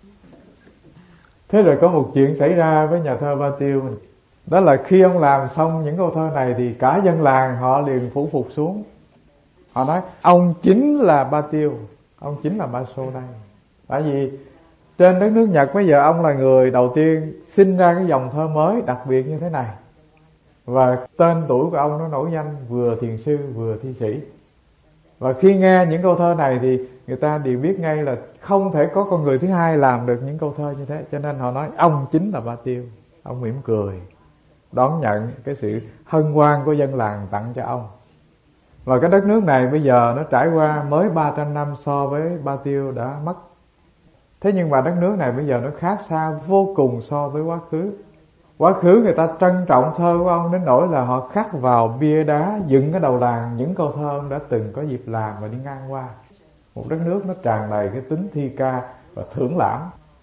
Thế rồi có một chuyện xảy ra với nhà thơ Ba Tiêu. Đó là khi ông làm xong những câu thơ này thì cả dân làng họ liền phủ phục xuống. Họ nói ông chính là Ba Tiêu, ông chính là Ba Sô đây. Tại vì trên đất nước Nhật bây giờ ông là người đầu tiên sinh ra cái dòng thơ mới đặc biệt như thế này. Và tên tuổi của ông nó nổi danh, vừa thiền sư vừa thi sĩ. Và khi nghe những câu thơ này thì người ta đều biết ngay là không thể có con người thứ hai làm được những câu thơ như thế. Cho nên họ nói ông chính là Ba Tiêu. Ông mỉm cười đón nhận cái sự hân hoan của dân làng tặng cho ông. Và cái đất nước này bây giờ nó trải qua mới ba trăm năm so với Ba Tiêu đã mất. Thế nhưng mà đất nước này bây giờ nó khác xa vô cùng so với quá khứ. Quá khứ người ta trân trọng thơ của ông đến nỗi là họ khắc vào bia đá dựng cái đầu làng những câu thơ ông đã từng có dịp làm và đi ngang qua. Một đất nước nó tràn đầy cái tính thi ca và thưởng lãm.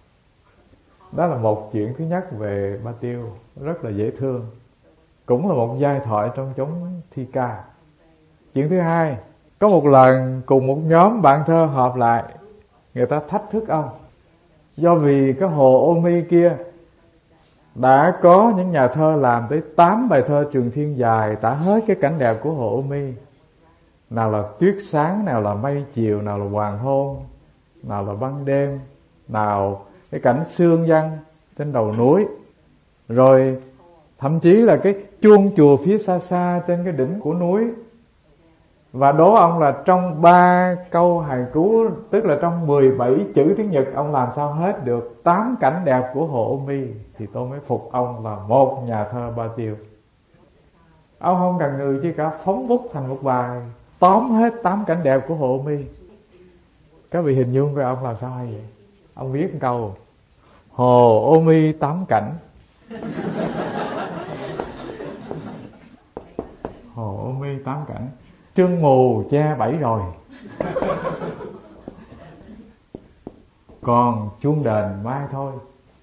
Đó là một chuyện thứ nhất về Ba Tiêu, rất là dễ thương. Cũng là một giai thoại trong chốn thi ca. Chuyện thứ hai, có một lần cùng một nhóm bạn thơ họp lại, người ta thách thức ông. Do vì cái hồ Ô Mi kia đã có những nhà thơ làm tới tám bài thơ trường thiên dài tả hết cái cảnh đẹp của hồ Ô Mi. Nào là tuyết sáng, nào là mây chiều, nào là hoàng hôn, nào là ban đêm, nào cái cảnh sương giăng trên đầu núi. Rồi thậm chí là cái chuông chùa phía xa xa trên cái đỉnh của núi. Và đố ông là trong ba câu hài cú, tức là trong mười bảy chữ tiếng Nhật, ông làm sao hết được tám cảnh đẹp của hồ Ô Mi. Thì tôi mới phục ông là một nhà thơ Ba Tiêu. Ông không cần người chứ cả, phóng bút thành một bài tóm hết tám cảnh đẹp của hồ Ô Mi. Các vị hình dung coi ông làm sao hay vậy? Ông viết một câu hồ Ô Mi tám cảnh. Hồ Ô Mi tám cảnh, sương mù che bảy rồi, còn chuông đền mai thôi.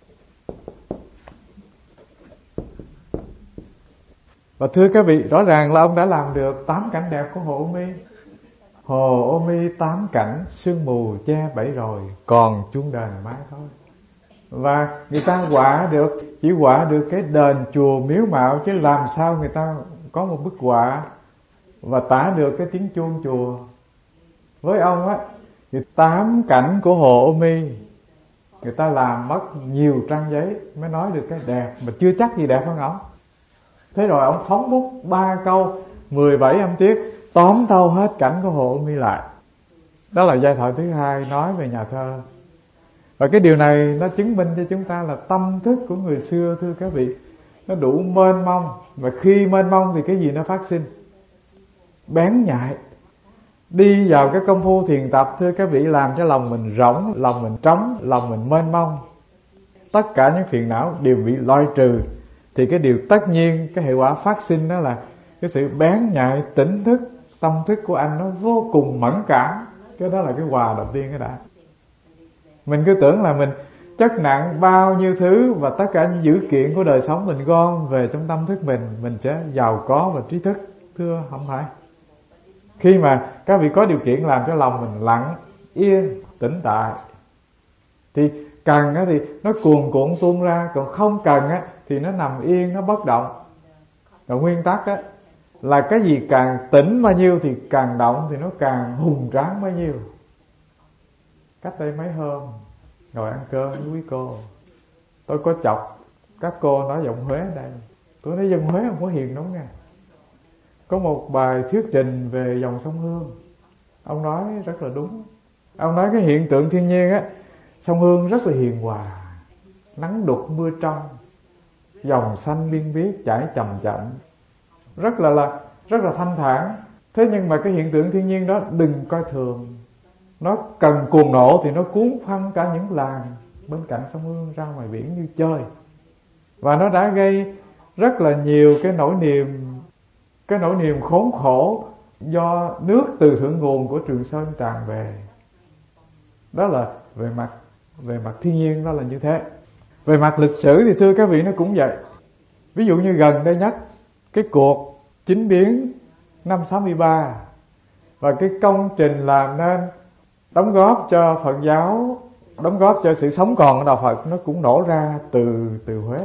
Và thưa các vị, rõ ràng là ông đã làm được tám cảnh đẹp của hồ Ô Mi. Hồ Ô Mi tám cảnh, sương mù che bảy rồi, còn chuông đền mai thôi. Và người ta họa được, chỉ họa được cái đền chùa miếu mạo, chứ làm sao người ta có một bức họa và tả được cái tiếng chuông chùa. Với ông á thì tám cảnh của hồ Ô Mi người ta làm mất nhiều trang giấy mới nói được cái đẹp, mà chưa chắc gì đẹp hơn ông. Thế rồi ông phóng bút ba câu mười bảy âm tiết tóm thâu hết cảnh của hồ Ô Mi lại. Đó là giai thoại thứ hai nói về nhà thơ. Và cái điều này nó chứng minh cho chúng ta là tâm thức của người xưa, thưa các vị, nó đủ mênh mông. Và khi mênh mông thì cái gì nó phát sinh? Bén nhạy. Đi vào cái công phu thiền tập, thưa các vị, làm cho lòng mình rỗng, lòng mình trống, lòng mình mênh mông. Tất cả những phiền não đều bị loại trừ. Thì cái điều tất nhiên, cái hệ quả phát sinh đó là cái sự bén nhạy, tỉnh thức. Tâm thức của anh nó vô cùng mẫn cảm. Cái đó là cái quà đầu tiên cái đã. Mình cứ tưởng là mình chất nặng bao nhiêu thứ và tất cả những dữ kiện của đời sống mình gom về trong tâm thức mình, mình sẽ giàu có và trí thức. Thưa, không phải. Khi mà các vị có điều kiện làm cho lòng mình lặng, yên, tĩnh tại, thì cần á thì nó cuồn cuộn tuôn ra, còn không cần á thì nó nằm yên, nó bất động. Còn nguyên tắc á là cái gì càng tĩnh bao nhiêu thì càng động, thì nó càng hùng tráng bao nhiêu. Cách đây mấy hôm ngồi ăn cơm với quý cô, tôi có chọc các cô nói giọng Huế ở đây. Tôi nói dân Huế không có hiền đúng nha. có một bài thuyết trình về dòng sông Hương. Ông nói rất là đúng. Ông nói cái hiện tượng thiên nhiên á, sông Hương rất là hiền hòa, nắng đục mưa trong, dòng xanh biên viết chảy chậm chậm, rất là là rất là thanh thản. Thế nhưng mà cái hiện tượng thiên nhiên đó đừng coi thường. Nó cần cuồng nộ thì nó cuốn phăng cả những làng bên cạnh sông Hương ra ngoài biển như chơi. Và nó đã gây rất là nhiều cái nỗi niềm Cái nỗi niềm khốn khổ do nước từ thượng nguồn của Trường Sơn tràn về. Đó là về mặt Về mặt thiên nhiên đó là như thế. Về mặt lịch sử thì thưa các vị nó cũng vậy. Ví dụ như gần đây nhất, cái cuộc chính biến năm sáu mươi ba và cái công trình làm nên đóng góp cho Phật giáo, đóng góp cho sự sống còn của đạo Phật, nó cũng nổ ra từ từ Huế.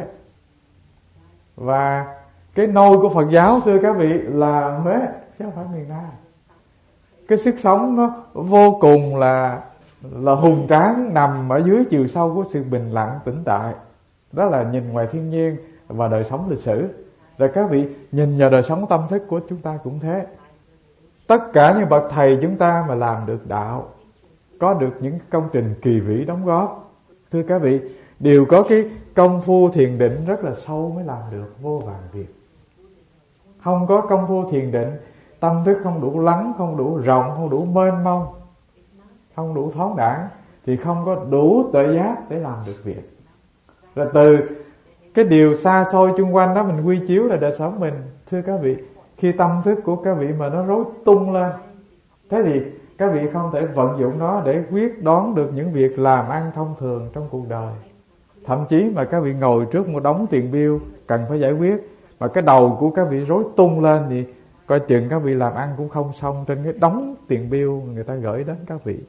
Và cái nôi của Phật giáo thưa các vị là Huế chứ không phải miền Nam. Cái sức sống nó vô cùng là là hùng tráng, nằm ở dưới chiều sâu của sự bình lặng tĩnh tại. Đó là nhìn ngoài thiên nhiên và đời sống lịch sử. Rồi các vị nhìn vào đời sống tâm thức của chúng ta cũng thế. Tất cả những bậc thầy chúng ta mà làm được đạo, có được những công trình kỳ vĩ đóng góp, thưa các vị, đều có cái công phu thiền định rất là sâu mới làm được vô vàn việc. Không có công phu thiền định, tâm thức không đủ lắng, không đủ rộng, không đủ mênh mông, không đủ thoáng đãng, thì không có đủ tuệ giác để làm được việc. Rồi từ cái điều xa xôi chung quanh đó mình quy chiếu là đời sống mình. Thưa các vị, khi tâm thức của các vị mà nó rối tung lên, thế thì các vị không thể vận dụng nó để quyết đoán được những việc làm ăn thông thường trong cuộc đời. Thậm chí mà các vị ngồi trước một đống tiền bill cần phải giải quyết, mà cái đầu của các vị rối tung lên thì coi chừng các vị làm ăn cũng không xong trên cái đống tiền bill người ta gửi đến các vị.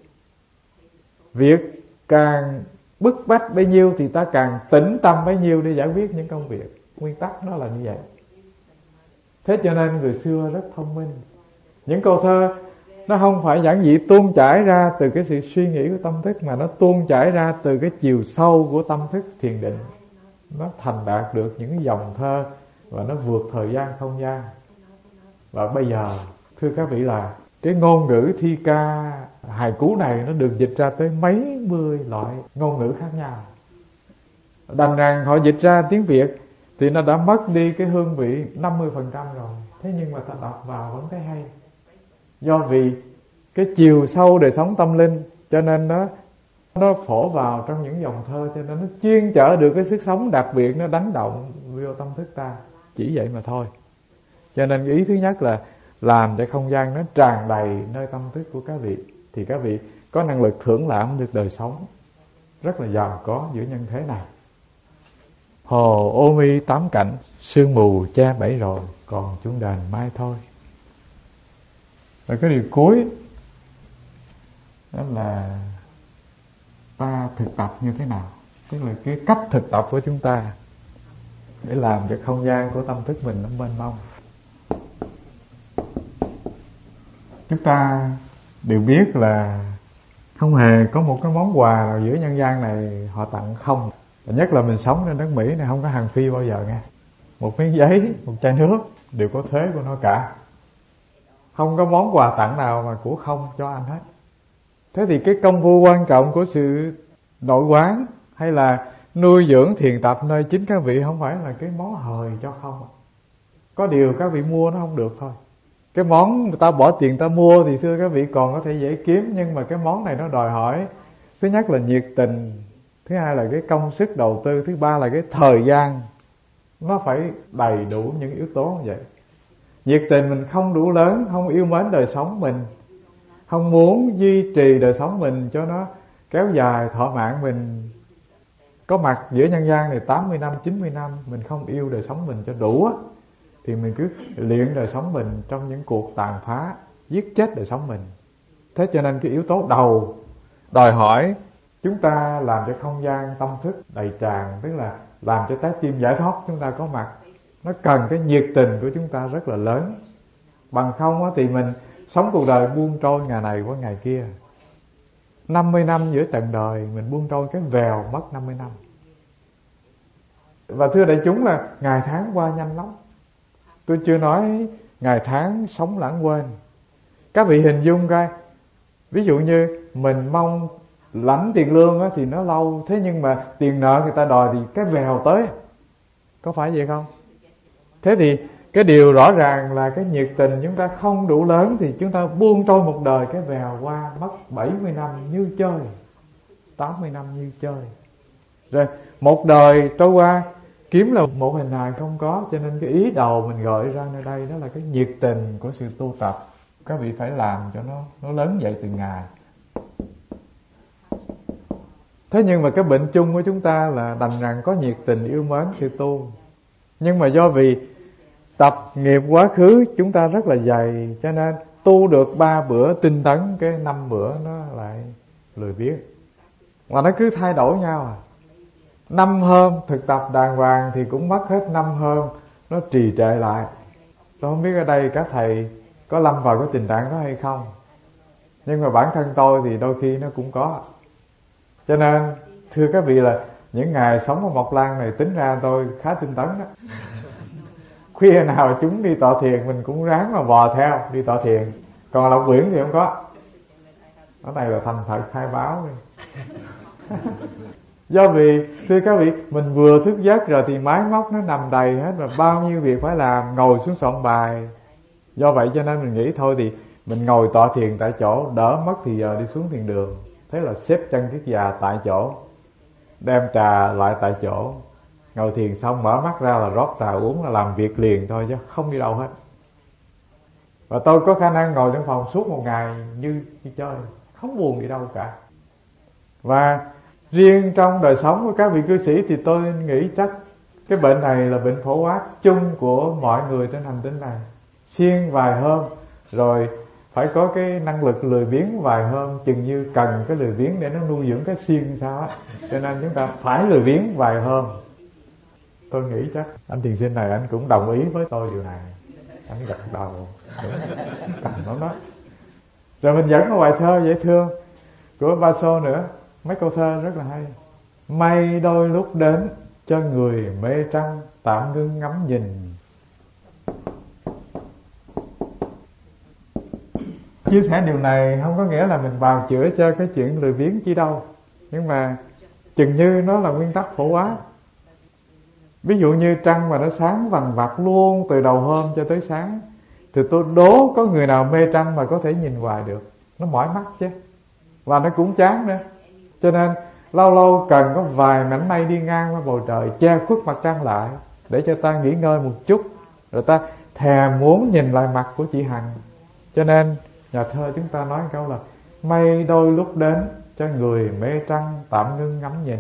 Việc càng bức bách bấy nhiêu thì ta càng tĩnh tâm bấy nhiêu để giải quyết những công việc. Nguyên tắc nó là như vậy. Thế cho nên người xưa rất thông minh. Những câu thơ nó không phải giản dị tuôn chảy ra từ cái sự suy nghĩ của tâm thức, mà nó tuôn chảy ra từ cái chiều sâu của tâm thức thiền định. Nó thành đạt được những dòng thơ và nó vượt thời gian không gian. Và bây giờ thưa các vị là cái ngôn ngữ thi ca hài cú này nó được dịch ra tới mấy mươi loại ngôn ngữ khác nhau. Đành rằng họ dịch ra tiếng Việt thì nó đã mất đi cái hương vị năm mươi phần trăm rồi. Thế nhưng mà ta đọc vào vẫn thấy hay. Do vì cái chiều sâu đời sống tâm linh, cho nên nó nó phổ vào trong những dòng thơ, cho nên nó chuyên chở được cái sức sống đặc biệt, nó đánh động vô tâm thức ta. Chỉ vậy mà thôi. Cho nên ý thứ nhất là làm cho không gian nó tràn đầy nơi tâm thức của các vị, thì các vị có năng lực thưởng lãm được đời sống rất là giàu có giữa nhân thế này. Hồ ô mi tám cảnh, sương mù che bẫy rồi, còn chúng đền mai thôi. Rồi cái điều cuối đó là ta thực tập như thế nào, tức là cái cách thực tập của chúng ta để làm cho không gian của tâm thức mình nó mênh mông. Chúng ta đều biết là không hề có một cái món quà nào giữa nhân gian này họ tặng không. Và nhất là mình sống trên đất Mỹ này không có hàng phi bao giờ nghe. Một miếng giấy, một chai nước đều có thuế của nó cả. Không có món quà tặng nào mà của không cho anh hết. Thế thì cái công phu quan trọng của sự nội quán hay là nuôi dưỡng thiền tập nơi chính các vị không phải là cái món hời cho không. Có điều các vị mua nó không được thôi. Cái món người ta bỏ tiền ta mua thì thưa các vị còn có thể dễ kiếm, nhưng mà cái món này nó đòi hỏi thứ nhất là nhiệt tình, thứ hai là cái công sức đầu tư, thứ ba là cái thời gian. Nó phải đầy đủ những yếu tố như vậy. Nhiệt tình mình không đủ lớn, không yêu mến đời sống mình, không muốn duy trì đời sống mình cho nó kéo dài thọ mạng mình có mặt giữa nhân gian này tám mươi năm, chín mươi năm, mình không yêu đời sống mình cho đủ á, thì mình cứ luyện đời sống mình trong những cuộc tàn phá, giết chết đời sống mình. Thế cho nên cái yếu tố đầu đòi hỏi chúng ta làm cho không gian tâm thức đầy tràn, tức là làm cho trái tim giải thoát chúng ta có mặt. Nó cần cái nhiệt tình của chúng ta rất là lớn. Bằng không á, thì mình sống cuộc đời buông trôi ngày này qua ngày kia. năm mươi năm giữa trần đời mình buông trôi cái vèo mất năm mươi năm. Và thưa đại chúng là ngày tháng qua nhanh lắm. Tôi chưa nói ngày tháng sống lãng quên. Các vị hình dung coi, ví dụ như mình mong lãnh tiền lương á, thì nó lâu, thế nhưng mà tiền nợ người ta đòi thì cái vèo tới, có phải vậy không? Thế thì cái điều rõ ràng là cái nhiệt tình chúng ta không đủ lớn thì chúng ta buông trôi một đời cái vèo qua, mất bảy mươi năm như chơi, tám mươi năm như chơi. Rồi một đời trôi qua, kiếm là một hình hài không có. Cho nên cái ý đầu mình gọi ra nơi đây đó là cái nhiệt tình của sự tu tập. Các vị phải làm cho nó nó lớn dậy từng ngày. Thế nhưng mà cái bệnh chung của chúng ta là đành rằng có nhiệt tình yêu mến sự tu, nhưng mà do vì tập nghiệp quá khứ chúng ta rất là dày, cho nên tu được ba bữa tinh tấn, cái năm bữa nó lại lười biếng, và nó cứ thay đổi nhau à. Năm hôm thực tập đàng hoàng thì cũng mất hết năm hôm, nó trì trệ lại. Tôi không biết ở đây các thầy có lâm vào cái tình trạng đó hay không, nhưng mà bản thân tôi thì đôi khi nó cũng có. Cho nên thưa các vị là những ngày sống ở Mộc Lan này tính ra tôi khá tinh tấn đó. Khuya nào chúng đi tọa thiền mình cũng ráng mà bò theo đi tọa thiền. Còn Lộc Quyển thì không có. Cái này là thành thật khai báo. Do vì thưa các vị, mình vừa thức giấc rồi thì máy móc nó nằm đầy hết, và bao nhiêu việc phải làm, ngồi xuống soạn bài. Do vậy cho nên mình nghĩ thôi thì mình ngồi tọa thiền tại chỗ, đỡ mất thì giờ đi xuống thiền đường. Thế là xếp chân kiết già tại chỗ, đem trà lại tại chỗ, ngồi thiền xong mở mắt ra là rót trà uống, là làm việc liền thôi chứ không đi đâu hết. Và tôi có khả năng ngồi trong phòng suốt một ngày như đi chơi, không buồn đi đâu cả. Và riêng trong đời sống của các vị cư sĩ thì tôi nghĩ chắc cái bệnh này là bệnh phổ quát chung của mọi người trên hành tinh này. Siêng vài hôm rồi phải có cái năng lực lười biếng vài hôm, chừng như cần cái lười biếng để nó nuôi dưỡng cái siêng sao á. Cho nên chúng ta phải lười biếng vài hôm. Tôi nghĩ chắc anh thiền sinh này anh cũng đồng ý với tôi điều này. Anh gật đầu cần lắm đó. Rồi mình dẫn một bài thơ dễ thương của Baso nữa, mấy câu thơ rất là hay. Mây đôi lúc đến cho người mê trăng, tạm ngưng ngắm nhìn. Chia sẻ điều này không có nghĩa là mình bào chữa cho cái chuyện lười biếng chi đâu, nhưng mà chừng như nó là nguyên tắc phổ quát. Ví dụ như trăng mà nó sáng vằng vặc luôn từ đầu hôm cho tới sáng, thì tôi đố có người nào mê trăng mà có thể nhìn hoài được. Nó mỏi mắt chứ, và nó cũng chán nữa. Cho nên lâu lâu cần có vài mảnh mây đi ngang qua bầu trời che khuất mặt trăng lại, để cho ta nghỉ ngơi một chút, rồi ta thèm muốn nhìn lại mặt của chị Hằng. Cho nên nhà thơ chúng ta nói câu là mây đôi lúc đến cho người mê trăng, tạm ngưng ngắm nhìn.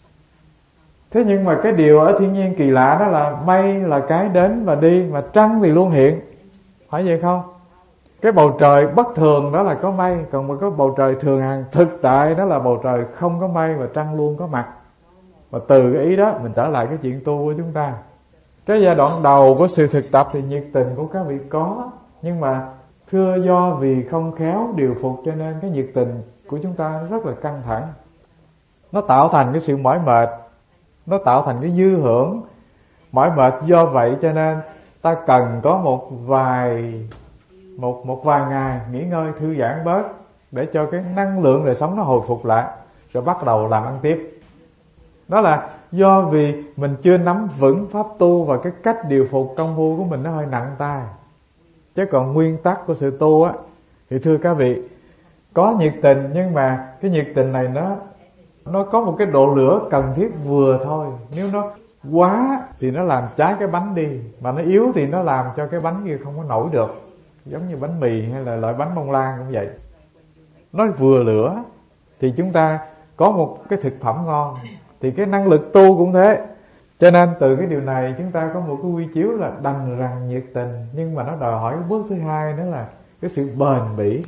Thế nhưng mà cái điều ở thiên nhiên kỳ lạ đó là mây là cái đến và đi, mà trăng thì luôn hiện, phải vậy không? Cái bầu trời bất thường đó là có mây, còn một cái bầu trời thường hằng thực tại đó là bầu trời không có mây và trăng luôn có mặt. Và từ cái ý đó mình trở lại cái chuyện tu của chúng ta. Cái giai đoạn đầu của sự thực tập thì nhiệt tình của các vị có, nhưng mà thưa do vì không khéo điều phục cho nên cái nhiệt tình của chúng ta rất là căng thẳng. Nó tạo thành cái sự mỏi mệt, nó tạo thành cái dư hưởng mỏi mệt. Do vậy cho nên ta cần có một vài một một vài ngày nghỉ ngơi thư giãn bớt, để cho cái năng lượng đời sống nó hồi phục lại, rồi bắt đầu làm ăn tiếp. Đó là do vì mình chưa nắm vững pháp tu, và cái cách điều phục công phu của mình nó hơi nặng tay. Chứ còn nguyên tắc của sự tu á thì thưa các vị, có nhiệt tình, nhưng mà cái nhiệt tình này nó nó có một cái độ lửa cần thiết vừa thôi. Nếu nó quá thì nó làm cháy cái bánh đi, mà nó yếu thì nó làm cho cái bánh kia không có nổi được. Giống như bánh mì hay là loại bánh bông lan cũng vậy. Nó vừa lửa thì chúng ta có một cái thực phẩm ngon, thì cái năng lực tu cũng thế. Cho nên từ cái điều này chúng ta có một cái quy chiếu là đành rằng nhiệt tình, nhưng mà nó đòi hỏi cái bước thứ hai, đó là cái sự bền bỉ.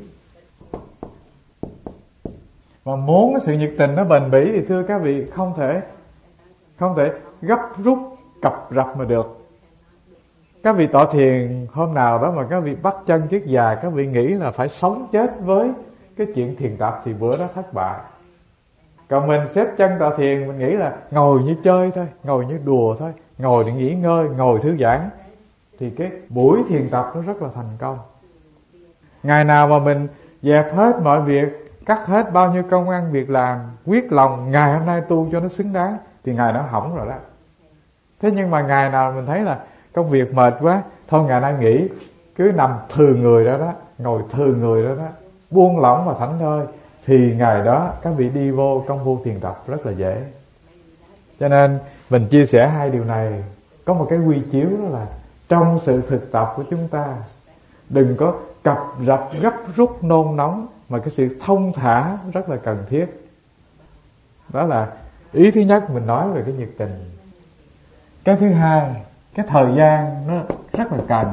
Mà muốn cái sự nhiệt tình nó bền bỉ thì thưa các vị không thể không thể gấp rút cập rập mà được. Các vị tọa thiền hôm nào đó mà các vị bắt chân kiết già, các vị nghĩ là phải sống chết với cái chuyện thiền tập thì bữa đó thất bại. Còn mình xếp chân tọa thiền, mình nghĩ là ngồi như chơi thôi, ngồi như đùa thôi, ngồi để nghỉ ngơi, ngồi thư giãn, thì cái buổi thiền tập nó rất là thành công. Ngày nào mà mình dẹp hết mọi việc, cắt hết bao nhiêu công ăn việc làm, quyết lòng ngày hôm nay tu cho nó xứng đáng, thì ngày đó hỏng rồi đó. Thế nhưng mà ngày nào mình thấy là công việc mệt quá, thôi ngày nay nghỉ, cứ nằm thừa người đó đó, ngồi thừa người đó đó, buông lỏng và thảnh thơi, thì ngày đó các vị đi vô công phu thiền tập rất là dễ. Cho nên mình chia sẻ hai điều này, có một cái quy chiếu đó là trong sự thực tập của chúng ta đừng có cập rập gấp rút nôn nóng, mà cái sự thông thả rất là cần thiết. Đó là ý thứ nhất mình nói về cái nhiệt tình. Cái thứ hai, cái thời gian nó rất là cần.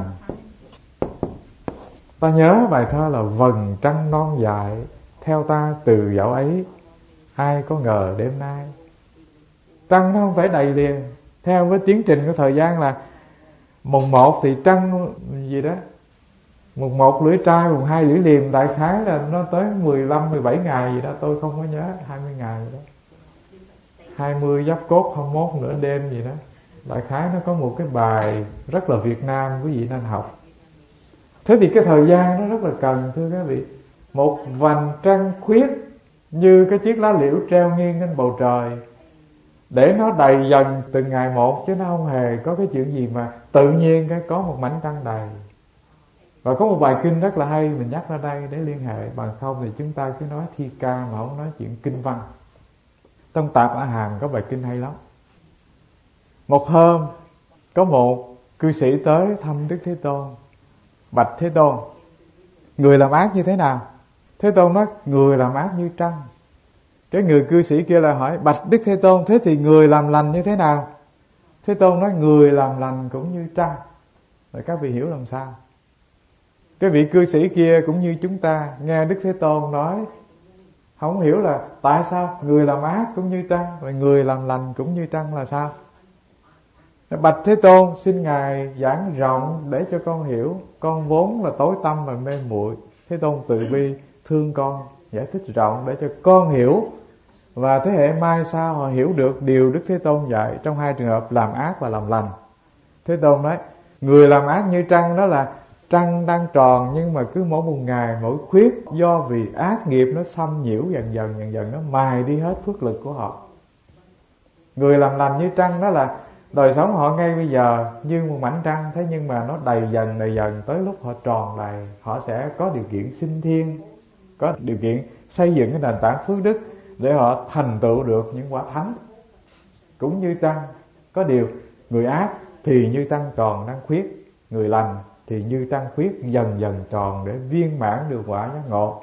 Ta nhớ bài thơ là vầng trăng non dại, theo ta từ dạo ấy, ai có ngờ đêm nay. Trăng nó không phải đầy liền. Theo với tiến trình của thời gian là mùng một thì trăng gì đó, mùng một lưỡi trai, mùng hai lưỡi liềm, đại khái là nó tới mười lăm, mười bảy ngày gì đó, tôi không có nhớ, hai mươi ngày gì đó, hai mươi giáp cốt, hai mươi mốt nửa đêm gì đó. Đại khái nó có một cái bài rất là Việt Nam, quý vị nên học. Thế thì cái thời gian nó rất là cần, thưa các vị. Một vành trăng khuyết như cái chiếc lá liễu treo nghiêng trên bầu trời, để nó đầy dần từng ngày một, chứ nó không hề có cái chuyện gì mà tự nhiên cái có một mảnh trăng đầy. Và có một bài kinh rất là hay, mình nhắc ra đây để liên hệ, bằng không thì chúng ta cứ nói thi ca mà không nói chuyện kinh văn. Trong Tạp A Hàm có bài kinh hay lắm. Một hôm có một cư sĩ tới thăm Đức Thế Tôn, bạch Thế Tôn, người làm ác như thế nào? Thế Tôn nói, người làm ác như trăng. Cái người cư sĩ kia là hỏi, bạch Đức Thế Tôn, thế thì người làm lành như thế nào? Thế Tôn nói, người làm lành cũng như trăng. Rồi các vị hiểu làm sao? Cái vị cư sĩ kia cũng như chúng ta, nghe Đức Thế Tôn nói, không hiểu là tại sao người làm ác cũng như trăng, rồi người làm lành cũng như trăng là sao? Bạch Thế Tôn, xin Ngài giảng rộng để cho con hiểu, con vốn là tối tăm và mê muội. Thế Tôn từ bi thương con, giải thích rộng để cho con hiểu, và thế hệ mai sau họ hiểu được điều Đức Thế Tôn dạy trong hai trường hợp làm ác và làm lành. Thế Tôn nói, người làm ác như trăng đó là trăng đang tròn, nhưng mà cứ mỗi một ngày mỗi khuyết, do vì ác nghiệp nó xâm nhiễu dần dần dần dần, nó mài đi hết phước lực của họ. Người làm lành như trăng đó là đời sống họ ngay bây giờ như một mảnh trăng, thế nhưng mà nó đầy dần đầy dần, tới lúc họ tròn đầy, họ sẽ có điều kiện sinh thiên, có điều kiện xây dựng cái nền tảng phước đức để họ thành tựu được những quả thánh. Cũng như trăng, có điều người ác thì như trăng tròn đang khuyết, người lành thì như trăng khuyết dần dần tròn để viên mãn được quả giác ngộ.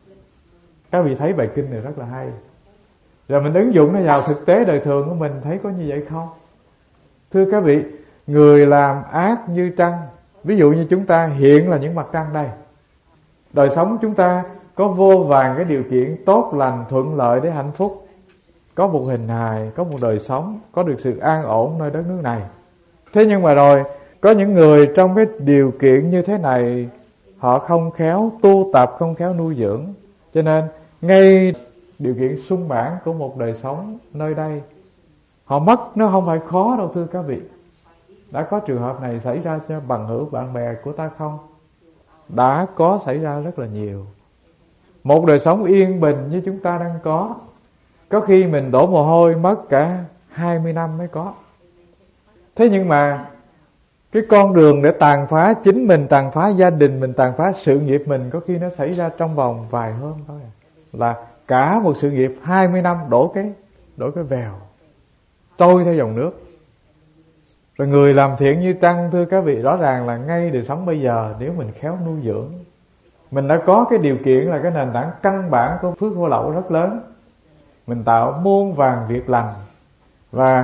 Các vị thấy bài kinh này rất là hay. Rồi mình ứng dụng nó vào thực tế đời thường của mình, thấy có như vậy không? Thưa các vị, người làm ác như trăng. Ví dụ như chúng ta hiện là những mặt trăng đây. Đời sống chúng ta có vô vàn cái điều kiện tốt lành, thuận lợi để hạnh phúc. Có một hình hài, có một đời sống, có được sự an ổn nơi đất nước này. Thế nhưng mà rồi, có những người trong cái điều kiện như thế này, họ không khéo tu tập, không khéo nuôi dưỡng. Cho nên, ngay điều kiện sung mãn của một đời sống nơi đây, họ mất nó không phải khó đâu thưa các vị. Đã có trường hợp này xảy ra cho bằng hữu bạn bè của ta không? Đã có xảy ra rất là nhiều. Một đời sống yên bình như chúng ta đang có, có khi mình đổ mồ hôi mất cả hai mươi năm mới có. Thế nhưng mà cái con đường để tàn phá chính mình, tàn phá gia đình mình, tàn phá sự nghiệp mình, có khi nó xảy ra trong vòng vài hôm thôi. Là cả một sự nghiệp hai mươi năm đổ cái đổ cái vèo, trôi theo dòng nước. Rồi người làm thiện như trăng, thưa các vị, rõ ràng là ngay đời sống bây giờ, nếu mình khéo nuôi dưỡng, mình đã có cái điều kiện là cái nền tảng căn bản của phước vô lậu rất lớn. Mình tạo muôn vàn việc lành. Và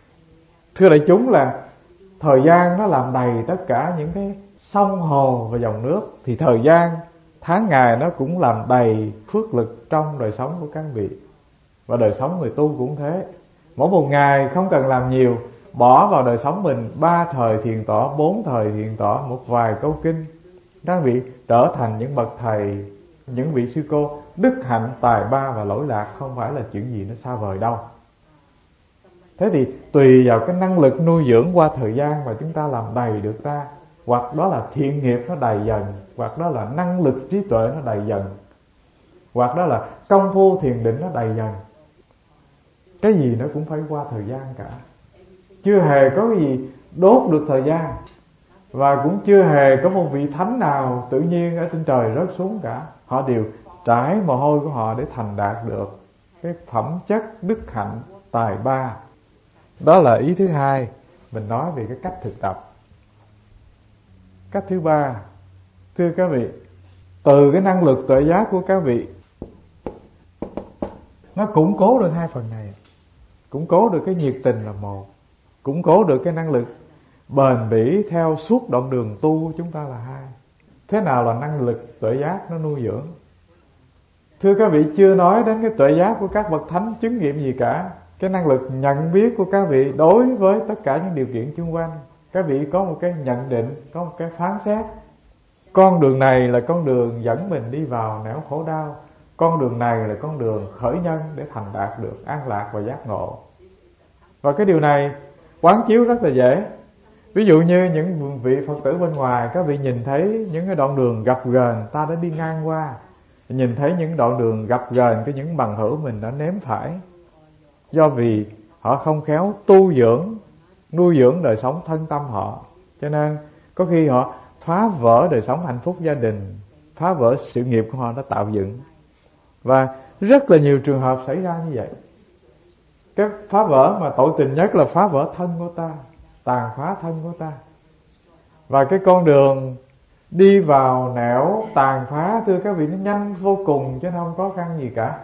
thưa đại chúng là thời gian nó làm đầy tất cả những cái sông hồ và dòng nước, thì thời gian, tháng ngày nó cũng làm đầy phước lực trong đời sống của các vị. Và đời sống người tu cũng thế. Mỗi một ngày không cần làm nhiều, bỏ vào đời sống mình ba thời thiền tọa, bốn thời thiền tọa, một vài câu kinh, các vị trở thành những bậc thầy, những vị sư cô đức hạnh, tài ba và lỗi lạc, không phải là chuyện gì nó xa vời đâu. Thế thì tùy vào cái năng lực nuôi dưỡng qua thời gian mà chúng ta làm đầy được ta. hoặc đó là thiện nghiệp nó đầy dần, hoặc đó là năng lực trí tuệ nó đầy dần, hoặc đó là công phu thiền định nó đầy dần. Cái gì nó cũng phải qua thời gian cả. Chưa hề có cái gì đốt được thời gian, và cũng chưa hề có một vị thánh nào tự nhiên ở trên trời rớt xuống cả. Họ đều trải mồ hôi của họ để thành đạt được cái phẩm chất đức hạnh tài ba. Đó là ý thứ hai, mình nói về cái cách thực tập. Cách thứ ba, thưa các vị, từ cái năng lực tuệ giác của các vị, nó củng cố được hai phần này. Củng cố được cái nhiệt tình là một, củng cố được cái năng lực bền bỉ theo suốt đoạn đường tu của chúng ta là hai. Thế nào là năng lực tuệ giác nó nuôi dưỡng? Thưa các vị, chưa nói đến cái tuệ giác của các bậc thánh chứng nghiệm gì cả. Cái năng lực nhận biết của các vị đối với tất cả những điều kiện xung quanh, các vị có một cái nhận định, có một cái phán xét. Con đường này là con đường dẫn mình đi vào nẻo khổ đau, con đường này là con đường khởi nhân để thành đạt được an lạc và giác ngộ. Và cái điều này quán chiếu rất là dễ. Ví dụ như những vị Phật tử bên ngoài, các vị nhìn thấy những cái đoạn đường gập ghềnh ta đã đi ngang qua, nhìn thấy những đoạn đường gập ghềnh cái những bằng hữu mình đã nếm phải, do vì họ không khéo tu dưỡng, nuôi dưỡng đời sống thân tâm họ, cho nên có khi họ phá vỡ đời sống hạnh phúc gia đình, phá vỡ sự nghiệp của họ đã tạo dựng. Và rất là nhiều trường hợp xảy ra như vậy. Cái phá vỡ mà tội tình nhất là phá vỡ thân của ta, tàn phá thân của ta. Và cái con đường đi vào nẻo tàn phá, thưa các vị, nó nhanh vô cùng chứ nó không có khăn gì cả.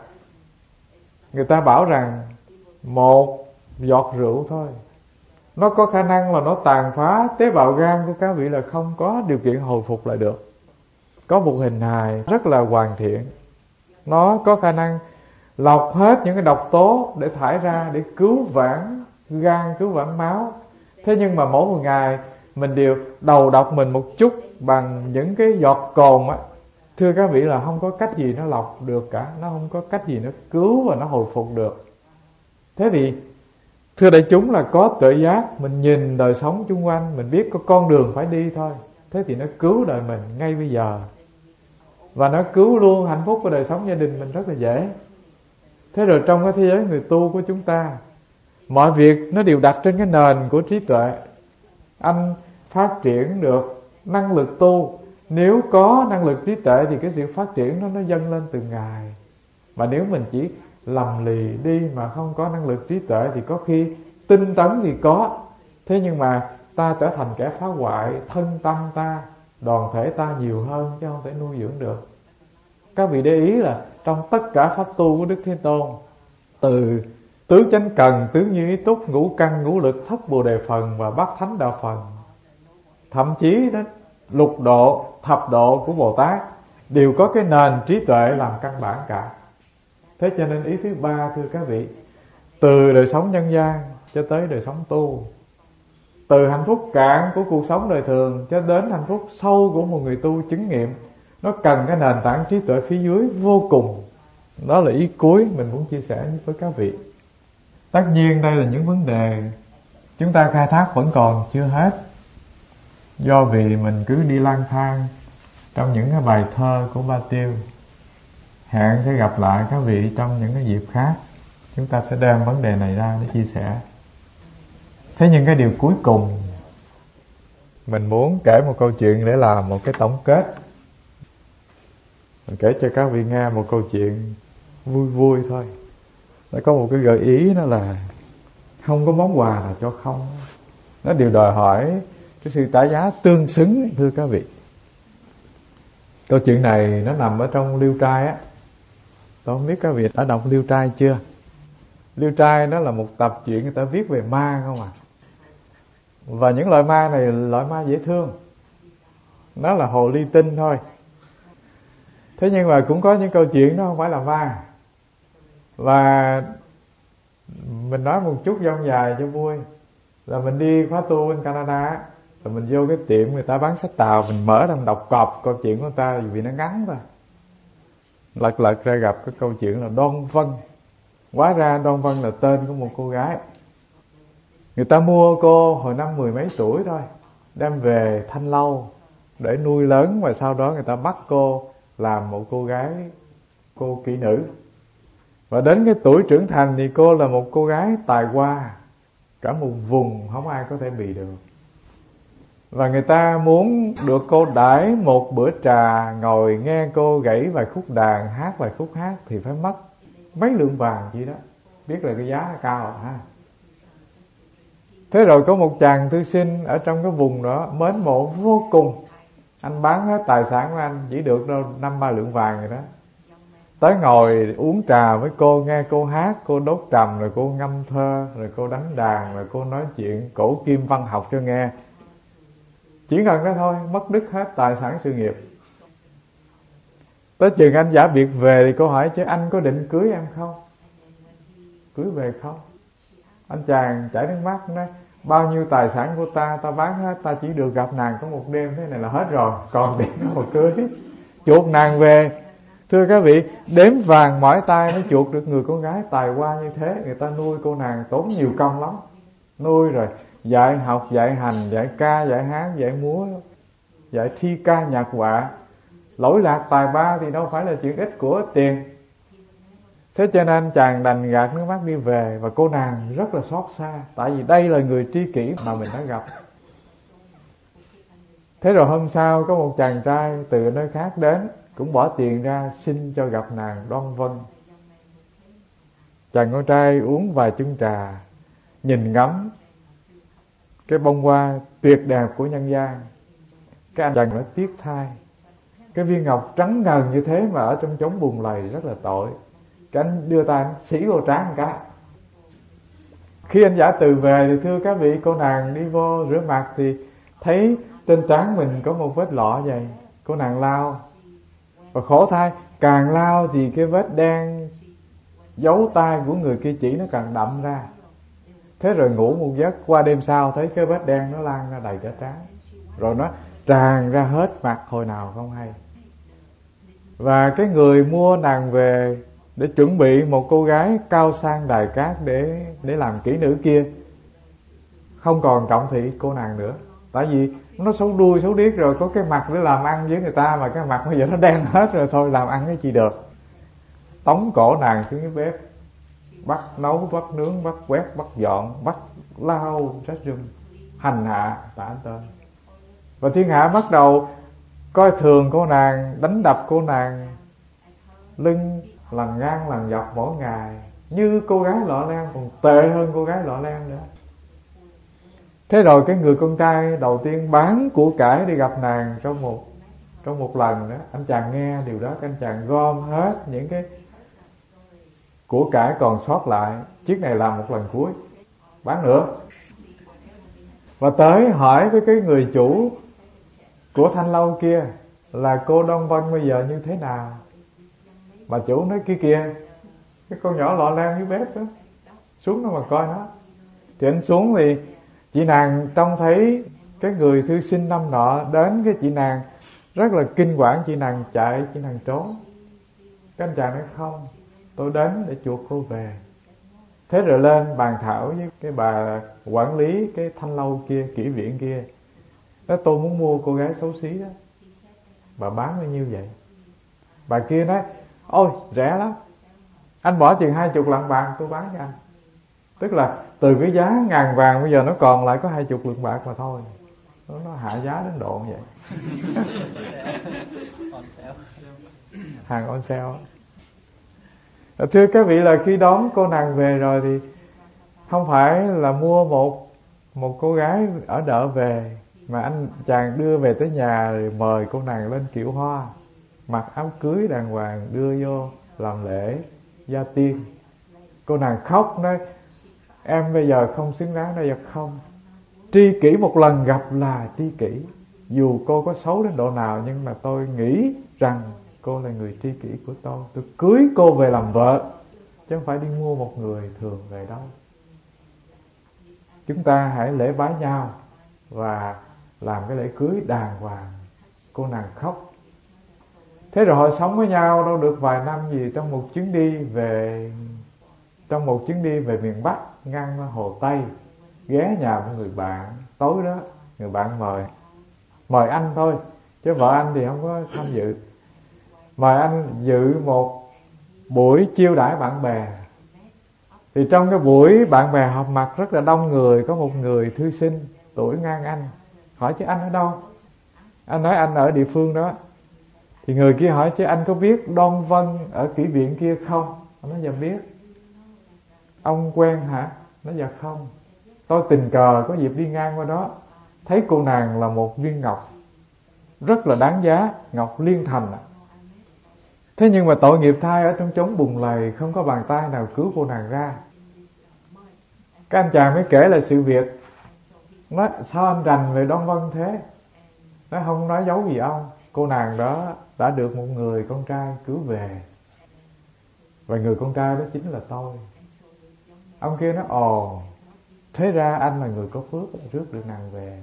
Người ta bảo rằng một giọt rượu thôi, nó có khả năng là nó tàn phá tế bào gan của các vị là không có điều kiện hồi phục lại được. Có một hình hài rất là hoàn thiện, nó có khả năng lọc hết những cái độc tố để thải ra, để cứu vãn gan, cứu vãn máu. Thế nhưng mà mỗi một ngày mình đều đầu độc mình một chút bằng những cái giọt cồn á, thưa các vị, là không có cách gì nó lọc được cả, nó không có cách gì nó cứu và nó hồi phục được. Thế thì thưa đại chúng, là có tuệ giác, mình nhìn đời sống chung quanh, mình biết có con đường phải đi thôi. Thế thì nó cứu đời mình ngay bây giờ, và nó cứu luôn hạnh phúc của đời sống gia đình mình rất là dễ. Thế rồi trong cái thế giới người tu của chúng ta, mọi việc nó đều đặt trên cái nền của trí tuệ. Anh phát triển được năng lực tu, nếu có năng lực trí tuệ thì cái sự phát triển nó nó dâng lên từng ngày. Mà nếu mình chỉ lầm lì đi mà không có năng lực trí tuệ thì có khi tinh tấn thì có, thế nhưng mà ta trở thành kẻ phá hoại thân tâm ta, đoàn thể ta nhiều hơn, chứ không thể nuôi dưỡng được. Các vị để ý là trong tất cả pháp tu của Đức Thế Tôn, từ tứ chánh cần, tứ như ý túc, ngũ căn, ngũ lực, thất bồ đề phần và bát thánh đạo phần, thậm chí đến lục độ, thập độ của Bồ Tát đều có cái nền trí tuệ làm căn bản cả. Thế cho nên ý thứ ba, thưa các vị, từ đời sống nhân gian cho tới đời sống tu, từ hạnh phúc cạn của cuộc sống đời thường cho đến hạnh phúc sâu của một người tu chứng nghiệm, nó cần cái nền tảng trí tuệ phía dưới vô cùng. Đó là ý cuối mình muốn chia sẻ với các vị. Tất nhiên đây là những vấn đề chúng ta khai thác vẫn còn chưa hết, do vì mình cứ đi lang thang trong những cái bài thơ của Ba Tiêu. Hẹn sẽ gặp lại các vị trong những cái dịp khác, chúng ta sẽ đem vấn đề này ra để chia sẻ. Thế nhưng cái điều cuối cùng, mình muốn kể một câu chuyện để làm một cái tổng kết. Mình kể cho các vị nghe một câu chuyện vui vui thôi. Đã có một cái gợi ý, đó là không có món quà nào cho không. Nó đều đòi hỏi cái sự trả giá tương xứng, thưa các vị. Câu chuyện này nó nằm ở trong Liêu Trai á. Tôi không biết các vị đã đọc Liêu Trai chưa? Liêu Trai đó là một tập truyện người ta viết về ma không à. Và những loại ma này là loại ma dễ thương, nó là hồ ly tinh thôi. Thế nhưng mà cũng có những câu chuyện nó không phải là ma. Và mình nói một chút dông dài cho vui, là mình đi khóa tu bên Canada, rồi mình vô cái tiệm người ta bán sách Tàu, mình mở ra mình đọc cọp câu chuyện của người ta vì nó ngắn thôi. Lật lật ra gặp cái câu chuyện là Đoan Vân. Hóa ra Đoan Vân là tên của một cô gái. Người ta mua cô hồi năm mười mấy tuổi thôi, đem về Thanh Lâu để nuôi lớn, và sau đó người ta bắt cô làm một cô gái, cô kỹ nữ. Và đến cái tuổi trưởng thành thì cô là một cô gái tài hoa, cả một vùng không ai có thể bì được. Và người ta muốn được cô đãi một bữa trà, ngồi nghe cô gảy vài khúc đàn, hát vài khúc hát thì phải mất mấy lượng vàng gì đó. Biết là cái giá cao ha. Thế rồi có một chàng thư sinh ở trong cái vùng đó mến mộ vô cùng. Anh bán hết tài sản của anh, chỉ được đâu năm ba lượng vàng rồi đó. Tới ngồi uống trà với cô, nghe cô hát, cô đốt trầm, rồi cô ngâm thơ, rồi cô đánh đàn, rồi cô nói chuyện cổ kim văn học cho nghe. Chỉ cần đó thôi, mất đứt hết tài sản sự nghiệp. Tới chừng anh giả biệt về thì cô hỏi chứ anh có định cưới em không? Cưới về không? Anh chàng chảy nước mắt nói bao nhiêu tài sản của ta, ta bán hết, ta chỉ được gặp nàng có một đêm, thế này là hết rồi, còn điểm đâu mà cưới. Chuộc nàng về. Thưa các vị, đếm vàng mỏi tay mới chuộc được người con gái tài hoa như thế. Người ta nuôi cô nàng tốn nhiều công lắm. Nuôi rồi dạy học, dạy hành, dạy ca, dạy hát, dạy múa, dạy thi ca nhạc họa. Lỗi lạc tài ba thì đâu phải là chuyện ít của ít tiền. Thế cho nên chàng đành gạt nước mắt đi về. Và cô nàng rất là xót xa, tại vì đây là người tri kỷ mà mình đã gặp. Thế rồi hôm sau có một chàng trai từ nơi khác đến, cũng bỏ tiền ra xin cho gặp nàng Đoan Vân. Chàng con trai uống vài chung trà, nhìn ngắm cái bông hoa tuyệt đẹp của nhân gian. Cái anh chàng nó tiếc thay, cái viên ngọc trắng ngần như thế mà ở trong chốn bùn lầy rất là tội. Cái anh đưa tay anh xỉ vô trán một cái. Khi anh giả từ về thì thưa các vị, cô nàng đi vô rửa mặt thì thấy trên trán mình có một vết lọ vậy. Cô nàng lau, và khổ thay, càng lau thì cái vết đen dấu tay của người kia chỉ nó càng đậm ra. Thế rồi ngủ một giấc, qua đêm sau thấy cái vết đen nó lan ra đầy cả trán, rồi nó tràn ra hết mặt hồi nào không hay. Và cái người mua nàng về để chuẩn bị một cô gái cao sang đài cát để để làm kỹ nữ kia không còn trọng thị cô nàng nữa. Tại vì nó xấu đuôi xấu điếc rồi, có cái mặt để làm ăn với người ta mà cái mặt bây giờ nó đen hết rồi, thôi làm ăn cái gì được. Tống cổ nàng xuống cái bếp, bắt nấu, bắt nướng, bắt quét, bắt dọn, bắt lau rách rưm, hành hạ tả tên. Và thiên hạ bắt đầu coi thường cô nàng, đánh đập cô nàng lưng lần ngang lần dọc mỗi ngày, như cô gái lọ lem, còn tệ hơn cô gái lọ lem nữa. Thế rồi cái người con trai đầu tiên bán của cải đi gặp nàng trong một trong một lần đó, anh chàng nghe điều đó, anh chàng gom hết những cái của cải còn sót lại, chiếc này làm một lần cuối, bán nữa. Và tới hỏi với cái người chủ của Thanh Lâu kia là cô Đoan Vân bây giờ như thế nào. Bà chủ nói kia kìa, cái con nhỏ lọ lem dưới bếp đó, xuống đó mà coi nó. Thì anh xuống thì chị nàng trông thấy cái người thư sinh năm nọ đến, cái chị nàng rất là kinh quản, chị nàng chạy, chị nàng trốn. Cái anh chàng nói không, tôi đến để chuộc cô về. Thế rồi lên bàn thảo với cái bà quản lý cái Thanh Lâu kia, kỹ viện kia, nói tôi muốn mua cô gái xấu xí đó, bà bán bao nhiêu vậy? Bà kia nói ôi rẻ lắm, anh bỏ chừng hai chục lạng bạc tôi bán cho anh. Tức là từ cái giá ngàn vàng bây giờ nó còn lại có hai chục lượng bạc mà thôi. Nó, nó hạ giá đến độ như vậy. Hàng on sale. Thưa các vị, là khi đón cô nàng về rồi thì không phải là mua một một cô gái ở đợ về, mà anh chàng đưa về tới nhà rồi mời cô nàng lên kiệu hoa, mặc áo cưới đàng hoàng, đưa vô làm lễ gia tiên. Cô nàng khóc nói em bây giờ không xứng đáng đâu. Không, tri kỷ một lần gặp là tri kỷ, dù cô có xấu đến độ nào, nhưng mà tôi nghĩ rằng cô là người tri kỷ của tôi. Tôi cưới cô về làm vợ, chứ không phải đi mua một người thường về đâu. Chúng ta hãy lễ bái nhau và làm cái lễ cưới đàng hoàng. Cô nàng khóc. Thế rồi họ sống với nhau đâu được vài năm gì, trong một chuyến đi về trong một chuyến đi về miền Bắc, ngang qua Hồ Tây, ghé nhà một người bạn. Tối đó người bạn mời mời anh thôi, chứ vợ anh thì không có tham dự. Mời anh dự một buổi chiêu đãi bạn bè. Thì trong cái buổi bạn bè họp mặt rất là đông người, có một người thư sinh tuổi ngang anh, hỏi chứ anh ở đâu? Anh nói anh ở địa phương đó. Thì người kia hỏi chứ anh có biết Đoan Vân ở kỹ viện kia không? Anh nói dạ biết. Ông quen hả? Nói dạ không. Tôi tình cờ có dịp đi ngang qua đó, thấy cô nàng là một viên ngọc rất là đáng giá, ngọc liên thành. Thế nhưng mà tội nghiệp thay, ở trong chốn bùn lầy không có bàn tay nào cứu cô nàng ra. Các anh chàng mới kể lại sự việc. Nói sao anh rành về Đoan Vân thế? Nói không nói giấu gì ông, cô nàng đó đã được một người con trai cứu về, và người con trai đó chính là tôi. Ông kia nói ồ, thế ra anh là người có phước, rước được nàng về.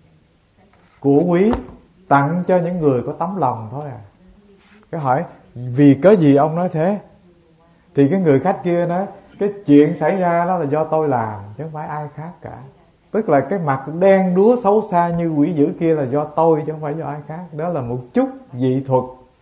Của quý tặng cho những người có tấm lòng thôi à. Cái hỏi vì cớ gì ông nói thế? Thì cái người khách kia nói cái chuyện xảy ra đó là do tôi làm, chứ không phải ai khác cả. Tức là cái mặt đen đúa xấu xa như quỷ dữ kia là do tôi, chứ không phải do ai khác. Đó là một chút dị thuật,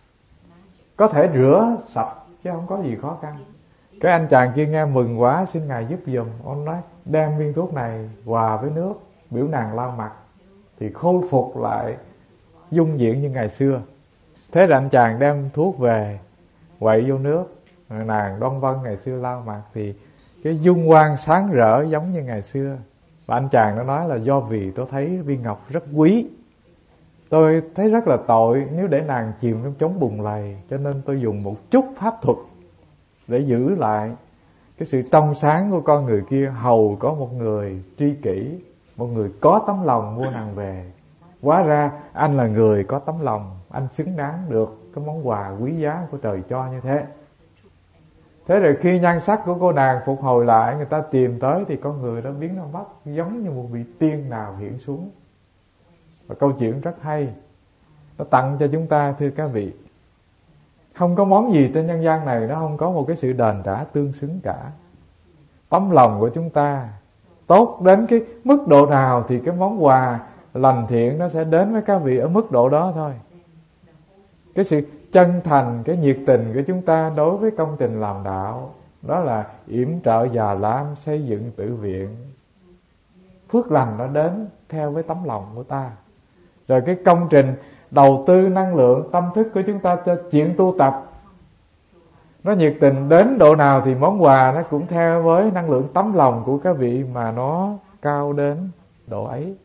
có thể rửa sạch chứ không có gì khó khăn. Cái anh chàng kia nghe mừng quá, xin ngài giúp giùm. Ông nói đem viên thuốc này hòa với nước, biểu nàng lau mặt, thì khôi phục lại dung diện như ngày xưa. Thế là anh chàng đem thuốc về quậy vô nước, nàng Đoan Vân ngày xưa lau mặt thì cái dung quang sáng rỡ giống như ngày xưa. Và anh chàng nó nói là do vì tôi thấy viên ngọc rất quý, tôi thấy rất là tội nếu để nàng chìm trong chốn bùn lầy, cho nên tôi dùng một chút pháp thuật để giữ lại cái sự trong sáng của con người kia, hầu có một người tri kỷ, một người có tấm lòng mua nàng về. Hóa ra anh là người có tấm lòng, anh xứng đáng được cái món quà quý giá của trời cho như thế. Thế rồi khi nhan sắc của cô nàng phục hồi lại, người ta tìm tới thì con người đó biến nó mất, giống như một vị tiên nào hiện xuống. Và câu chuyện rất hay, nó tặng cho chúng ta, thưa các vị, không có món gì trên nhân gian này nó không có một cái sự đền trả tương xứng cả. Tấm lòng của chúng ta tốt đến cái mức độ nào thì cái món quà lành thiện nó sẽ đến với các vị ở mức độ đó thôi. Cái sự chân thành, cái nhiệt tình của chúng ta đối với công trình làm đạo, đó là yểm trợ già lam, xây dựng tử viện, phước lành nó đến theo với tấm lòng của ta. Rồi cái công trình đầu tư năng lượng tâm thức của chúng ta cho chuyện tu tập, nó nhiệt tình đến độ nào thì món quà nó cũng theo với năng lượng tấm lòng của các vị mà nó cao đến độ ấy.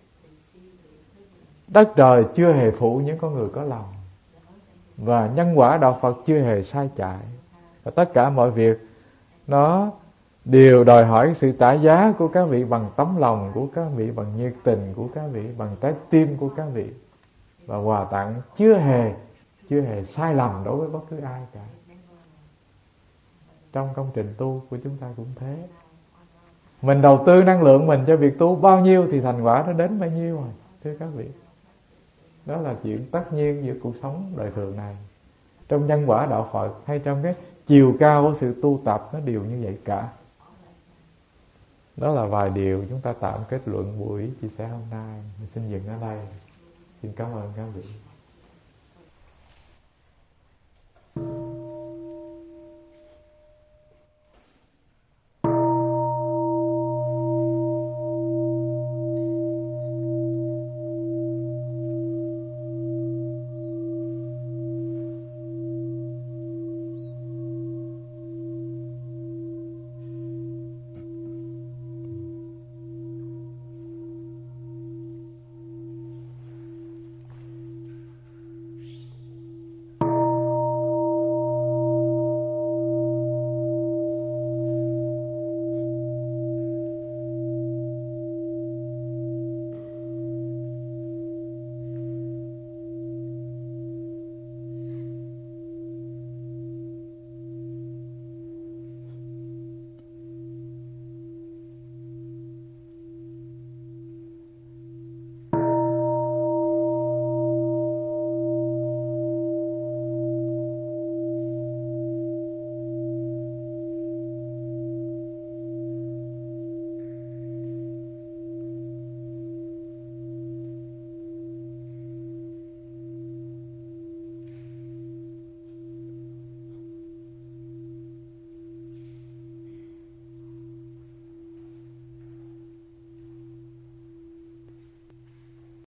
Đất trời chưa hề phụ những con người có lòng, và nhân quả đạo Phật chưa hề sai chạy. Và tất cả mọi việc nó đều đòi hỏi sự trả giá của các vị bằng tấm lòng của các vị, bằng nhiệt tình của các vị, bằng trái tim của các vị. Và quà tặng chưa hề chưa hề sai lầm đối với bất cứ ai cả. Trong công trình tu của chúng ta cũng thế. Mình đầu tư năng lượng mình cho việc tu bao nhiêu thì thành quả nó đến bấy nhiêu rồi, thưa các vị. Đó là chuyện tất nhiên giữa cuộc sống đời thường này. Trong nhân quả đạo Phật hay trong cái chiều cao của sự tu tập, nó đều như vậy cả. Đó là vài điều chúng ta tạm kết luận buổi chia sẻ hôm nay. Mình xin dừng ở đây. Xin cảm ơn các vị.